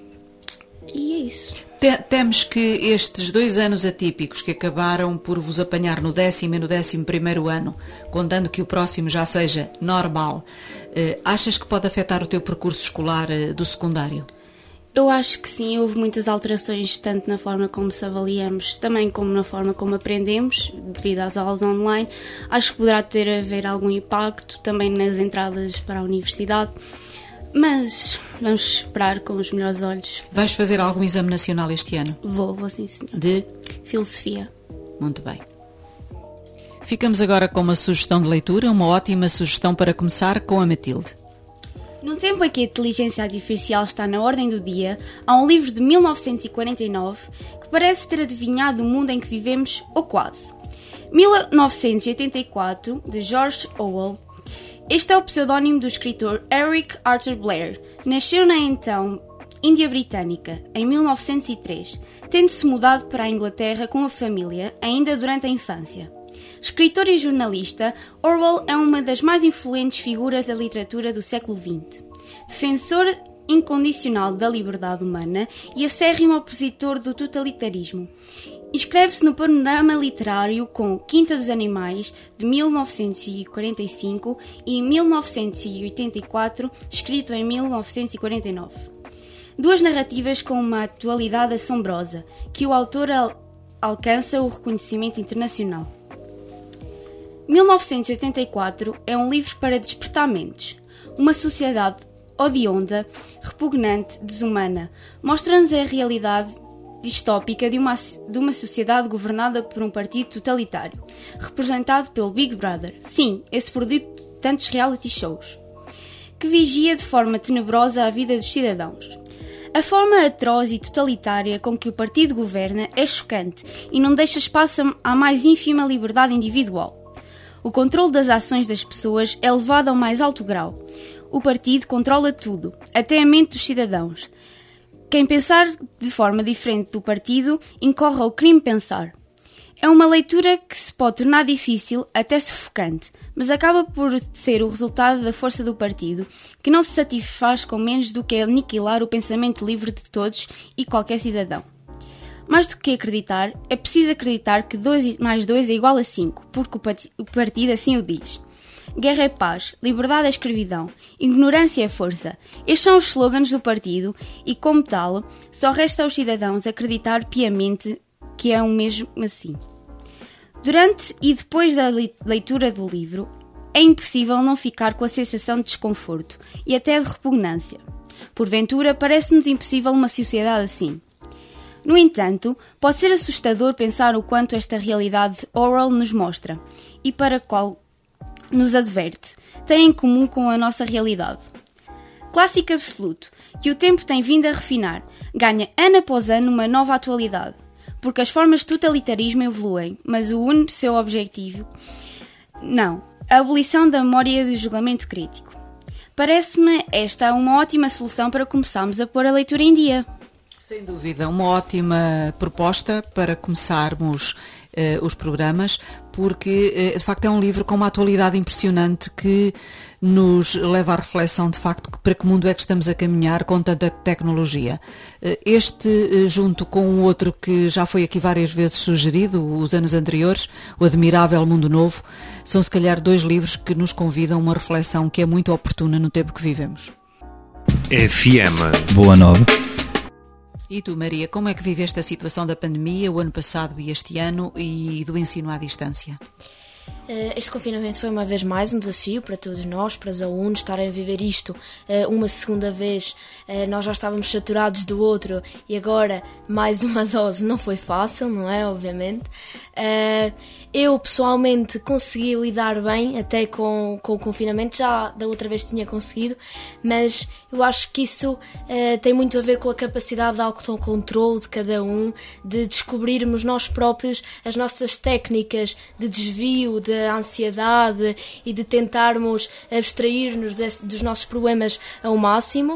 E é isso. Temos que estes dois anos atípicos que acabaram por vos apanhar no décimo e no décimo primeiro ano, contando que o próximo já seja normal, eh, achas que pode afetar o teu percurso escolar eh, do secundário? Eu acho que sim, houve muitas alterações, tanto na forma como se avaliamos, também como na forma como aprendemos, devido às aulas online. Acho que poderá ter a ver algum impacto também nas entradas para a universidade, mas vamos esperar com os melhores olhos. Vais fazer algum exame nacional este ano? Vou, vou sim, senhor. De? Filosofia. Muito bem. Ficamos agora com uma sugestão de leitura, uma ótima sugestão para começar com a Matilde. Num tempo em que a inteligência artificial está na ordem do dia, há um livro de mil novecentos e quarenta e nove que parece ter adivinhado o mundo em que vivemos, ou quase. mil novecentos e oitenta e quatro, de George Orwell. Este é o pseudónimo do escritor Eric Arthur Blair. Nasceu na então Índia Britânica, em mil novecentos e três, tendo-se mudado para a Inglaterra com a família, ainda durante a infância. Escritor e jornalista, Orwell é uma das mais influentes figuras da literatura do século vinte. Defensor incondicional da liberdade humana e acérrimo opositor do totalitarismo. Inscreve-se no panorama literário com Quinta dos Animais, de mil novecentos e quarenta e cinco, e mil novecentos e oitenta e quatro, escrito em mil novecentos e quarenta e nove. Duas narrativas com uma atualidade assombrosa, que o autor al- alcança o reconhecimento internacional. mil novecentos e oitenta e quatro é um livro para despertar mentes. Uma sociedade odionda, repugnante, desumana, mostra-nos a realidade distópica de uma, de uma sociedade governada por um partido totalitário, representado pelo Big Brother. Sim, esse produto de tantos reality shows, que vigia de forma tenebrosa a vida dos cidadãos. A forma atroz e totalitária com que o partido governa é chocante e não deixa espaço à mais ínfima liberdade individual. O controle das ações das pessoas é levado ao mais alto grau. O partido controla tudo, até a mente dos cidadãos. Quem pensar de forma diferente do partido incorre ao crime pensar. É uma leitura que se pode tornar difícil, até sufocante, mas acaba por ser o resultado da força do partido, que não se satisfaz com menos do que aniquilar o pensamento livre de todos e qualquer cidadão. Mais do que acreditar, é preciso acreditar que dois mais dois é igual a cinco, porque o partido assim o diz. Guerra é paz, liberdade é escravidão, ignorância é força. Estes são os slogans do partido e, como tal, só resta aos cidadãos acreditar piamente que é o mesmo assim. Durante e depois da leitura do livro, é impossível não ficar com a sensação de desconforto e até de repugnância. Porventura, parece-nos impossível uma sociedade assim. No entanto, pode ser assustador pensar o quanto esta realidade Orwell nos mostra, e para a qual nos adverte, tem em comum com a nossa realidade. Clássico absoluto, que o tempo tem vindo a refinar, ganha ano após ano uma nova atualidade, porque as formas de totalitarismo evoluem, mas o único seu objetivo, não, a abolição da memória e do julgamento crítico. Parece-me esta uma ótima solução para começarmos a pôr a leitura em dia. Sem dúvida, uma ótima proposta para começarmos uh, os programas, porque uh, de facto é um livro com uma atualidade impressionante que nos leva à reflexão de facto para que mundo é que estamos a caminhar com tanta tecnologia. Uh, este, uh, junto com o outro que já foi aqui várias vezes sugerido, os anos anteriores, o Admirável Mundo Novo, são se calhar dois livros que nos convidam a uma reflexão que é muito oportuna no tempo que vivemos. F M Boa Nova. E tu, Maria, como é que viveste a situação da pandemia, o ano passado e este ano, e do ensino à distância? Este confinamento foi uma vez mais um desafio para todos nós, para os alunos estarem a viver isto uma segunda vez. Nós já estávamos saturados do outro e agora mais uma dose não foi fácil, não é? Obviamente. Eu pessoalmente consegui lidar bem até com, com o confinamento, já da outra vez tinha conseguido, mas eu acho que isso tem muito a ver com a capacidade de autocontrole de cada um, de descobrirmos nós próprios as nossas técnicas de desvio, de ansiedade e de tentarmos abstrair-nos desse, dos nossos problemas ao máximo uh,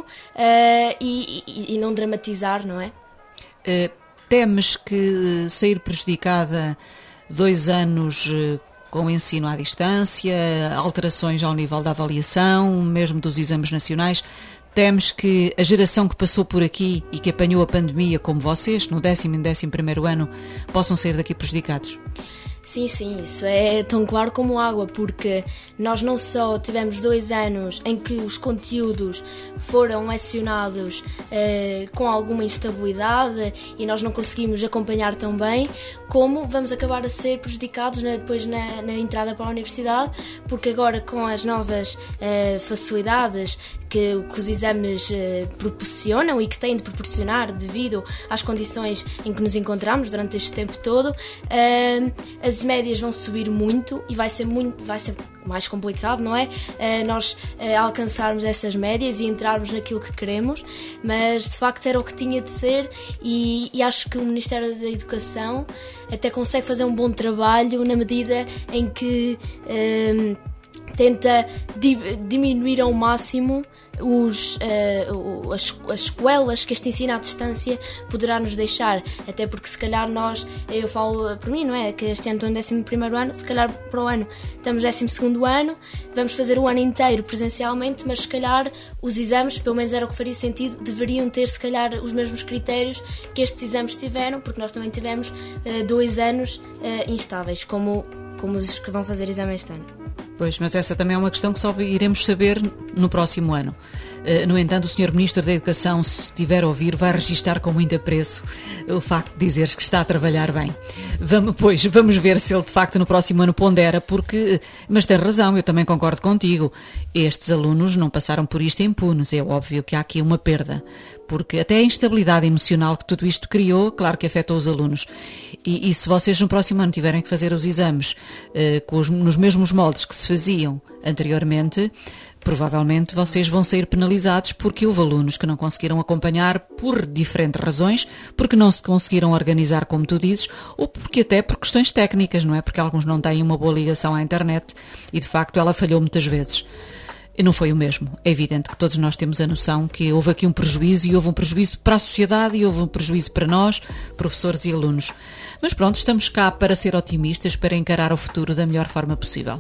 e, e, e não dramatizar, não é? Uh, temes que sair prejudicada dois anos uh, com o ensino à distância, alterações ao nível da avaliação, mesmo dos exames nacionais, temes que a geração que passou por aqui e que apanhou a pandemia, como vocês, no décimo e no décimo primeiro ano, possam sair daqui prejudicados? Sim, sim, isso é tão claro como água, porque nós não só tivemos dois anos em que os conteúdos foram lecionados eh, com alguma instabilidade e nós não conseguimos acompanhar tão bem, como vamos acabar a ser prejudicados na, depois na, na entrada para a universidade, porque agora com as novas eh, facilidades que, que os exames eh, proporcionam e que têm de proporcionar devido às condições em que nos encontramos durante este tempo todo, eh, as As médias vão subir muito e vai ser, muito, vai ser mais complicado, não é? Uh, nós uh, alcançarmos essas médias e entrarmos naquilo que queremos, mas de facto era o que tinha de ser e, e acho que o Ministério da Educação até consegue fazer um bom trabalho na medida em que uh, tenta di- diminuir ao máximo Os, uh, as, as escolas que este ensino à distância poderá nos deixar, até porque se calhar nós, eu falo por mim, não é? Que este ano estou no décimo primeiro ano, se calhar para o ano estamos no décimo segundo ano, vamos fazer o ano inteiro presencialmente, mas se calhar os exames, pelo menos era o que faria sentido, deveriam ter se calhar os mesmos critérios que estes exames tiveram, porque nós também tivemos uh, dois anos uh, instáveis, como, como os que vão fazer exame este ano. Pois, mas essa também é uma questão que só iremos saber no próximo ano. Uh, no entanto, o senhor Ministro da Educação, se estiver a ouvir, vai registar com muito apreço o facto de dizeres que está a trabalhar bem. Vamos, pois, vamos ver se ele de facto no próximo ano pondera, porque, mas tem razão, eu também concordo contigo, estes alunos não passaram por isto impunes, é óbvio que há aqui uma perda, porque até a instabilidade emocional que tudo isto criou, claro que afetou os alunos. E, e se vocês no próximo ano tiverem que fazer os exames uh, com os, nos mesmos moldes que se faziam anteriormente, provavelmente vocês vão sair penalizados porque houve alunos que não conseguiram acompanhar por diferentes razões, porque não se conseguiram organizar como tu dizes, ou porque até por questões técnicas, não é? Porque alguns não têm uma boa ligação à internet e de facto ela falhou muitas vezes. E não foi o mesmo. É evidente que todos nós temos a noção que houve aqui um prejuízo e houve um prejuízo para a sociedade e houve um prejuízo para nós, professores e alunos. Mas pronto, estamos cá para ser otimistas, para encarar o futuro da melhor forma possível.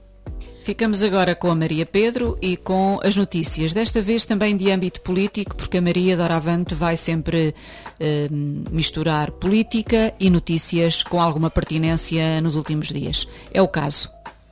Ficamos agora com a Maria Pedro e com as notícias, desta vez também de âmbito político, porque a Maria doravante vai sempre eh, misturar política e notícias com alguma pertinência nos últimos dias. É o caso.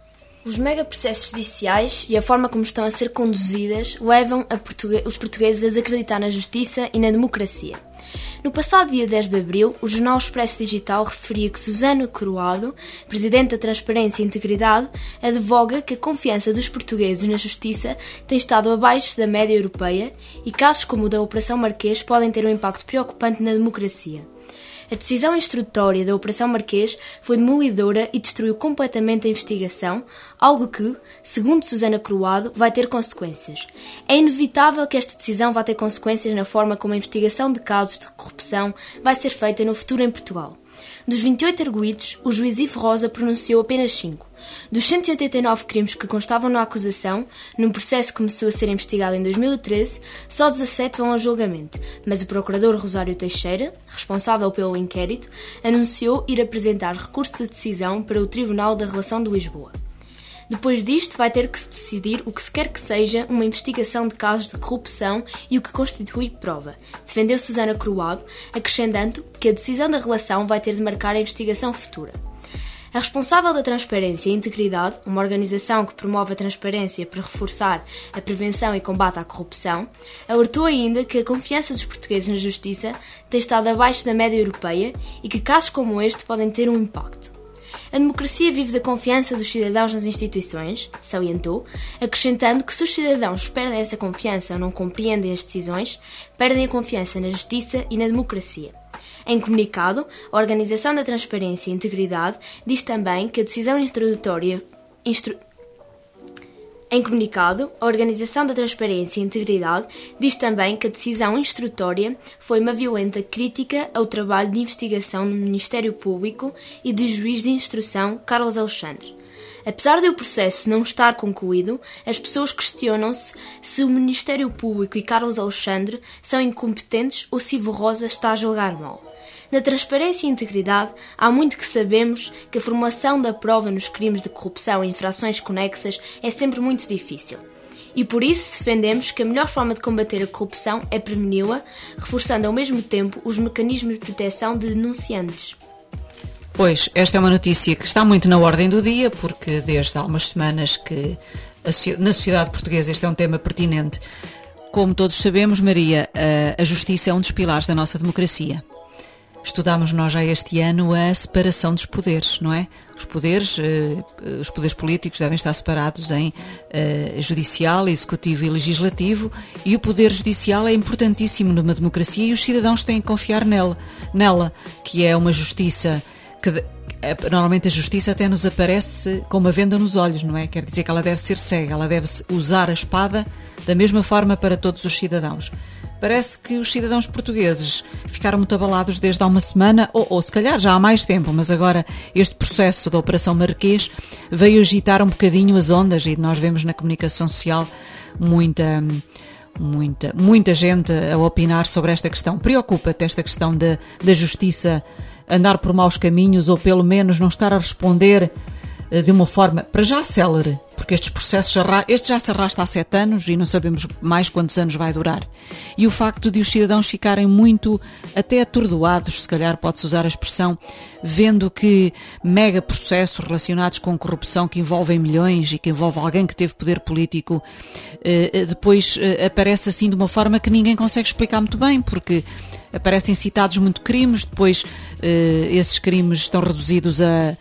Os megaprocessos judiciais e a forma como estão a ser conduzidas levam a portugue- os portugueses a desacreditar na justiça e na democracia. No passado dia dez de abril, o jornal Expresso Digital referia que Susana Croado, presidente da Transparência e Integridade, advoga que a confiança dos portugueses na justiça tem estado abaixo da média europeia e casos como o da Operação Marquês podem ter um impacto preocupante na democracia. A decisão instrutória da Operação Marquês foi demolidora e destruiu completamente a investigação, algo que, segundo Susana Croado, vai ter consequências. É inevitável que esta decisão vá ter consequências na forma como a investigação de casos de corrupção vai ser feita no futuro em Portugal. Dos vinte e oito arguidos, o juiz Ivo Rosa pronunciou apenas cinco. Dos cento e oitenta e nove crimes que constavam na acusação, num processo que começou a ser investigado em dois mil e treze, só dezassete vão ao julgamento, mas o procurador Rosário Teixeira, responsável pelo inquérito, anunciou ir apresentar recurso de decisão para o Tribunal da Relação de Lisboa. Depois disto, vai ter que se decidir o que se quer que seja uma investigação de casos de corrupção e o que constitui prova, defendeu Susana Croado, acrescentando que a decisão da relação vai ter de marcar a investigação futura. A responsável da Transparência e Integridade, uma organização que promove a transparência para reforçar a prevenção e combate à corrupção, alertou ainda que a confiança dos portugueses na justiça tem estado abaixo da média europeia e que casos como este podem ter um impacto. A democracia vive da confiança dos cidadãos nas instituições, salientou, acrescentando que se os cidadãos perdem essa confiança ou não compreendem as decisões, perdem a confiança na justiça e na democracia. Em comunicado, a Organização da Transparência e Integridade diz também que a decisão introdutória... Instru... Em comunicado, a Organização da Transparência e Integridade diz também que a decisão instrutória foi uma violenta crítica ao trabalho de investigação no Ministério Público e do juiz de instrução Carlos Alexandre. Apesar de o processo não estar concluído, as pessoas questionam-se se o Ministério Público e Carlos Alexandre são incompetentes ou se Ivo Rosa está a julgar mal. Na transparência e integridade, há muito que sabemos que a formulação da prova nos crimes de corrupção e infrações conexas é sempre muito difícil. E por isso defendemos que a melhor forma de combater a corrupção é preveni-la, reforçando ao mesmo tempo os mecanismos de proteção de denunciantes. Pois, esta é uma notícia que está muito na ordem do dia, porque desde há umas semanas que na sociedade portuguesa este é um tema pertinente. Como todos sabemos, Maria, a justiça é um dos pilares da nossa democracia. Estudámos nós já este ano a separação dos poderes, não é? Os poderes, eh, os poderes políticos devem estar separados em eh, judicial, executivo e legislativo, e o poder judicial é importantíssimo numa democracia e os cidadãos têm que confiar nela, nela que é uma justiça que... Normalmente a justiça até nos aparece com uma venda nos olhos, não é? Quer dizer que ela deve ser cega, ela deve usar a espada da mesma forma para todos os cidadãos. Parece que os cidadãos portugueses ficaram muito abalados desde há uma semana, ou, ou se calhar já há mais tempo, mas agora este processo da Operação Marquês veio agitar um bocadinho as ondas e nós vemos na comunicação social muita... Muita, muita gente a opinar sobre esta questão. Preocupa-te esta questão da, da justiça andar por maus caminhos ou pelo menos não estar a responder de uma forma, para já célere, porque estes processos, este já se arrasta há sete anos e não sabemos mais quantos anos vai durar. E o facto de os cidadãos ficarem muito até atordoados, se calhar pode-se usar a expressão, vendo que mega processos relacionados com corrupção que envolvem milhões e que envolve alguém que teve poder político, depois aparece assim de uma forma que ninguém consegue explicar muito bem, porque aparecem citados muito crimes, depois esses crimes estão reduzidos a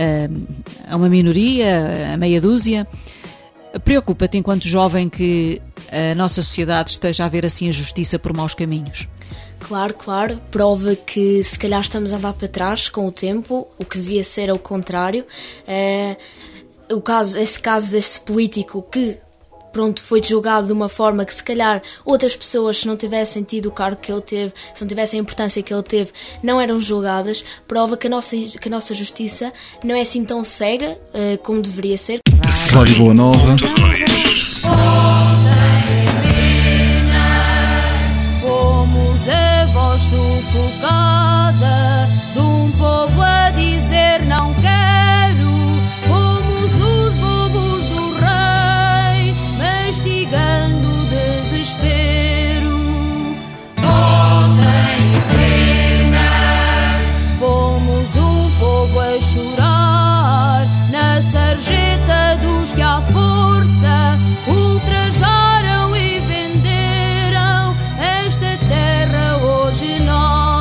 a uma minoria, a meia dúzia. Preocupa-te enquanto jovem que a nossa sociedade esteja a ver assim a justiça por maus caminhos? Claro, claro. Prova que se calhar estamos a andar para trás com o tempo, o que devia ser ao contrário. É, o caso, esse caso desse político que pronto, foi julgado de uma forma que se calhar outras pessoas, se não tivessem tido o cargo que ele teve, se não tivessem a importância que ele teve, não eram julgadas, prova que a nossa, que a nossa justiça não é assim tão cega uh, como deveria ser. Rádio Boa Nova. Fomos a voz sufocada de um povo a dizer não quero. Fomos os bobos do rei, mastigando o desespero. Voltem penas. Fomos um povo a chorar na sarjeta dos que à força ultrajaram e venderam esta terra hoje nós.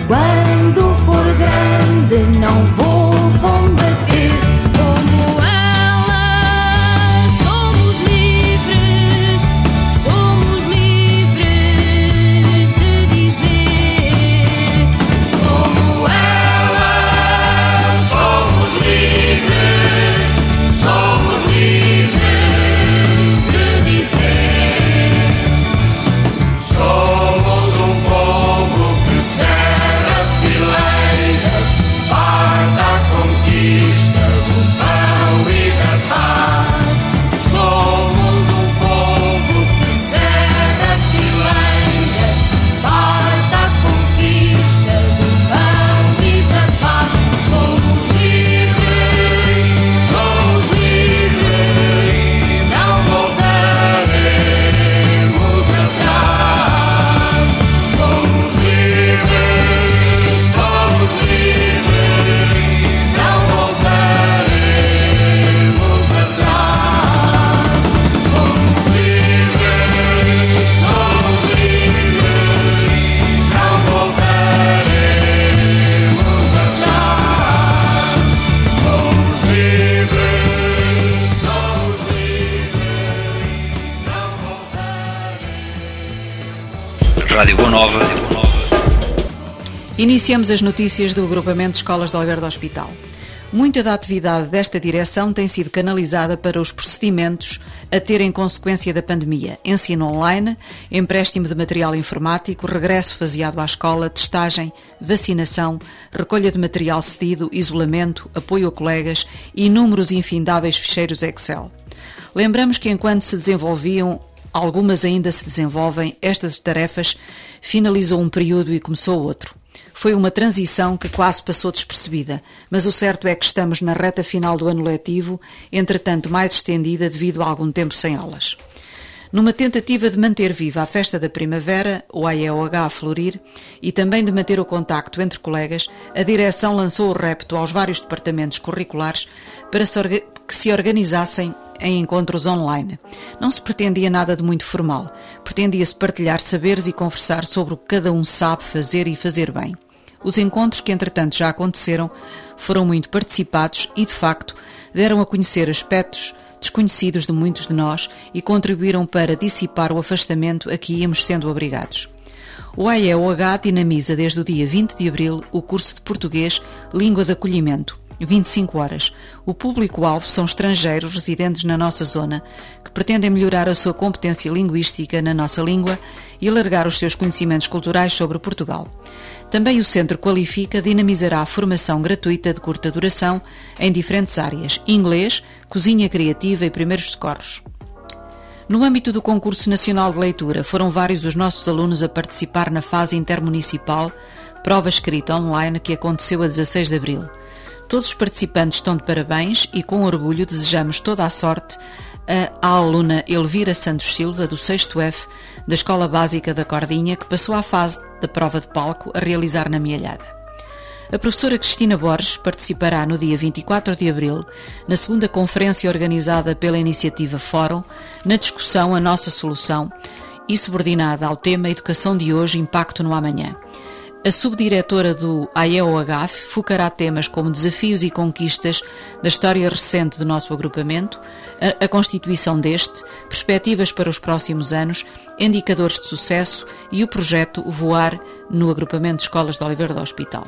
Quando for grande não vou combater. Como ela somos livres, somos livres de dizer. Como ela somos livres, somos livres de dizer. Somos um povo que serra fileiras, parte à conquista do pão e da paz. Somos um povo que serra fileiras, parte à conquista do pão e da paz. Somos livres, somos livres, não voltaremos atrás. Somos livres, somos livres, não voltaremos atrás. Somos livres, somos livres, não voltaremos atrás. Somos livres, somos livres, não voltaremos. Rádio Boa Nova. Iniciamos as notícias do agrupamento de escolas de Oliveira do Hospital. Muita da atividade desta direção tem sido canalizada para os procedimentos a ter em consequência da pandemia. Ensino online, empréstimo de material informático, regresso faseado à escola, testagem, vacinação, recolha de material cedido, isolamento, apoio a colegas e inúmeros e infindáveis ficheiros Excel. Lembramos que enquanto se desenvolviam, algumas ainda se desenvolvem, estas tarefas finalizou um período e começou outro. Foi uma transição que quase passou despercebida, mas o certo é que estamos na reta final do ano letivo, entretanto mais estendida devido a algum tempo sem aulas. Numa tentativa de manter viva a festa da primavera, o A E O H a florir, e também de manter o contacto entre colegas, a direção lançou o repto aos vários departamentos curriculares para que se organizassem em encontros online. Não se pretendia nada de muito formal, pretendia-se partilhar saberes e conversar sobre o que cada um sabe fazer e fazer bem. Os encontros que entretanto já aconteceram foram muito participados e, de facto, deram a conhecer aspectos desconhecidos de muitos de nós e contribuíram para dissipar o afastamento a que íamos sendo obrigados. O A E O H dinamiza desde o dia vinte de abril o curso de português Língua de Acolhimento, vinte e cinco horas. O público-alvo são estrangeiros residentes na nossa zona que pretendem melhorar a sua competência linguística na nossa língua e alargar os seus conhecimentos culturais sobre Portugal. Também o Centro Qualifica dinamizará a formação gratuita de curta duração em diferentes áreas: inglês, cozinha criativa e primeiros socorros. No âmbito do Concurso Nacional de Leitura, foram vários os nossos alunos a participar na fase intermunicipal, prova escrita online, que aconteceu a dezasseis de abril. Todos os participantes estão de parabéns e, com orgulho, desejamos toda a sorte à aluna Elvira Santos Silva, do sexto F, da Escola Básica da Cordinha, que passou à fase da prova de palco a realizar na Mielhada. A professora Cristina Borges participará no dia vinte e quatro de abril, na segunda conferência organizada pela iniciativa Fórum, na discussão A Nossa Solução e subordinada ao tema Educação de hoje, Impacto no Amanhã. A subdiretora do A E O H focará temas como desafios e conquistas da história recente do nosso agrupamento, a, a constituição deste, perspectivas para os próximos anos, indicadores de sucesso e o projeto Voar no agrupamento de escolas de Oliveira do Hospital.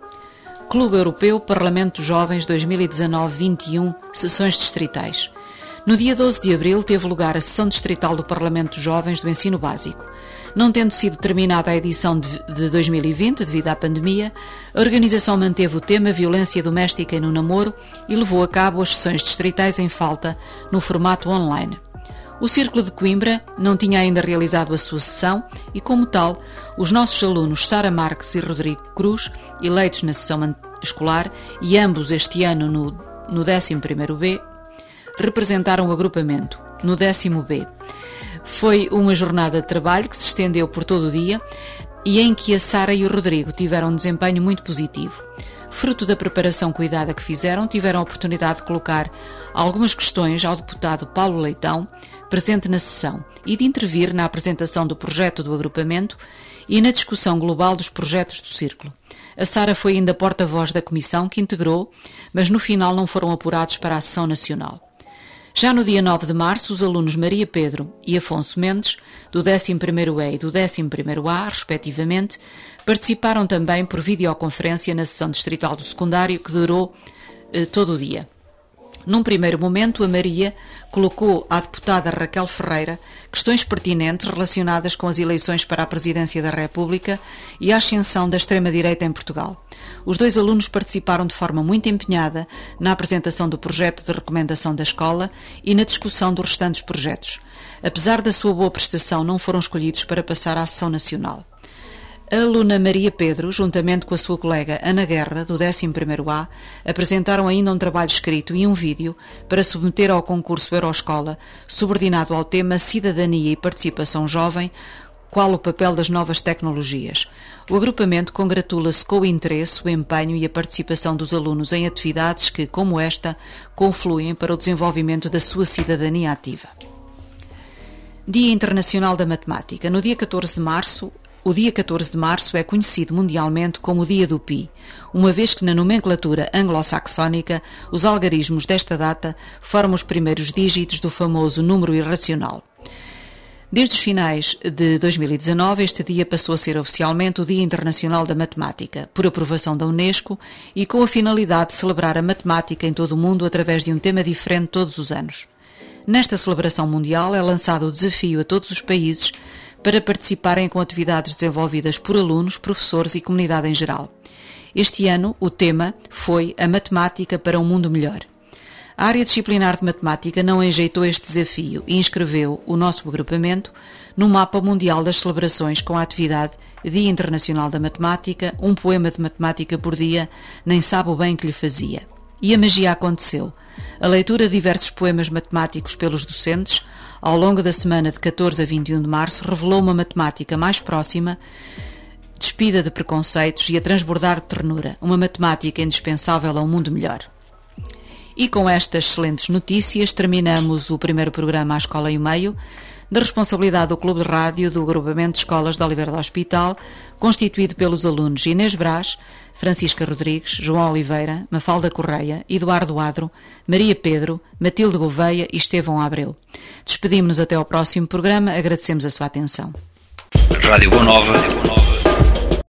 Clube Europeu Parlamento Jovens dois mil e dezanove vinte e um, sessões distritais. No dia doze de abril teve lugar a sessão distrital do Parlamento Jovens do Ensino Básico. Não tendo sido terminada a edição de dois mil e vinte devido à pandemia, a organização manteve o tema Violência Doméstica no Namoro e levou a cabo as sessões distritais em falta no formato online. O Círculo de Coimbra não tinha ainda realizado a sua sessão e, como tal, os nossos alunos Sara Marques e Rodrigo Cruz, eleitos na sessão escolar e ambos este ano no, no décimo primeiro B, representaram o agrupamento, no décimo B. Foi uma jornada de trabalho que se estendeu por todo o dia e em que a Sara e o Rodrigo tiveram um desempenho muito positivo. Fruto da preparação cuidada que fizeram, tiveram a oportunidade de colocar algumas questões ao deputado Paulo Leitão, presente na sessão e de intervir na apresentação do projeto do agrupamento e na discussão global dos projetos do Círculo. A Sara foi ainda porta-voz da comissão que integrou, mas no final não foram apurados para a sessão nacional. Já no dia nove de março, os alunos Maria Pedro e Afonso Mendes, do décimo primeiro E e do décimo primeiro A, respectivamente, participaram também por videoconferência na sessão distrital do secundário, que durou eh, todo o dia. Num primeiro momento, a Maria colocou à deputada Raquel Ferreira questões pertinentes relacionadas com as eleições para a presidência da República e a ascensão da extrema-direita em Portugal. Os dois alunos participaram de forma muito empenhada na apresentação do projeto de recomendação da escola e na discussão dos restantes projetos. Apesar da sua boa prestação, não foram escolhidos para passar à sessão nacional. A aluna Maria Pedro, juntamente com a sua colega Ana Guerra, do décimo primeiro A, apresentaram ainda um trabalho escrito e um vídeo para submeter ao concurso Euroscola, subordinado ao tema Cidadania e Participação Jovem, qual o papel das novas tecnologias. O agrupamento congratula-se com o interesse, o empenho e a participação dos alunos em atividades que, como esta, confluem para o desenvolvimento da sua cidadania ativa. Dia Internacional da Matemática. No dia catorze de março, O dia catorze de março é conhecido mundialmente como o Dia do Pi, uma vez que na nomenclatura anglo-saxónica os algarismos desta data formam os primeiros dígitos do famoso número irracional. Desde os finais de dois mil e dezanove, este dia passou a ser oficialmente o Dia Internacional da Matemática, por aprovação da Unesco e com a finalidade de celebrar a matemática em todo o mundo através de um tema diferente todos os anos. Nesta celebração mundial é lançado o desafio a todos os países para participarem com atividades desenvolvidas por alunos, professores e comunidade em geral. Este ano, o tema foi a matemática para um mundo melhor. A área disciplinar de matemática não enjeitou este desafio e inscreveu o nosso agrupamento no mapa mundial das celebrações com a atividade Dia Internacional da Matemática, um poema de matemática por dia, nem sabe o bem que lhe fazia. E a magia aconteceu. A leitura de diversos poemas matemáticos pelos docentes, ao longo da semana de catorze a vinte e um de março, revelou uma matemática mais próxima, despida de preconceitos e a transbordar de ternura, uma matemática indispensável a um mundo melhor. E com estas excelentes notícias terminamos o primeiro programa à Escola e o Meio, da responsabilidade do Clube de Rádio do Agrupamento de Escolas de Oliveira do Hospital, constituído pelos alunos Inês Brás, Francisca Rodrigues, João Oliveira, Mafalda Correia, Eduardo Adro, Maria Pedro, Matilde Gouveia e Estevão Abreu. Despedimos-nos até ao próximo programa, agradecemos a sua atenção. Rádio Boa Nova.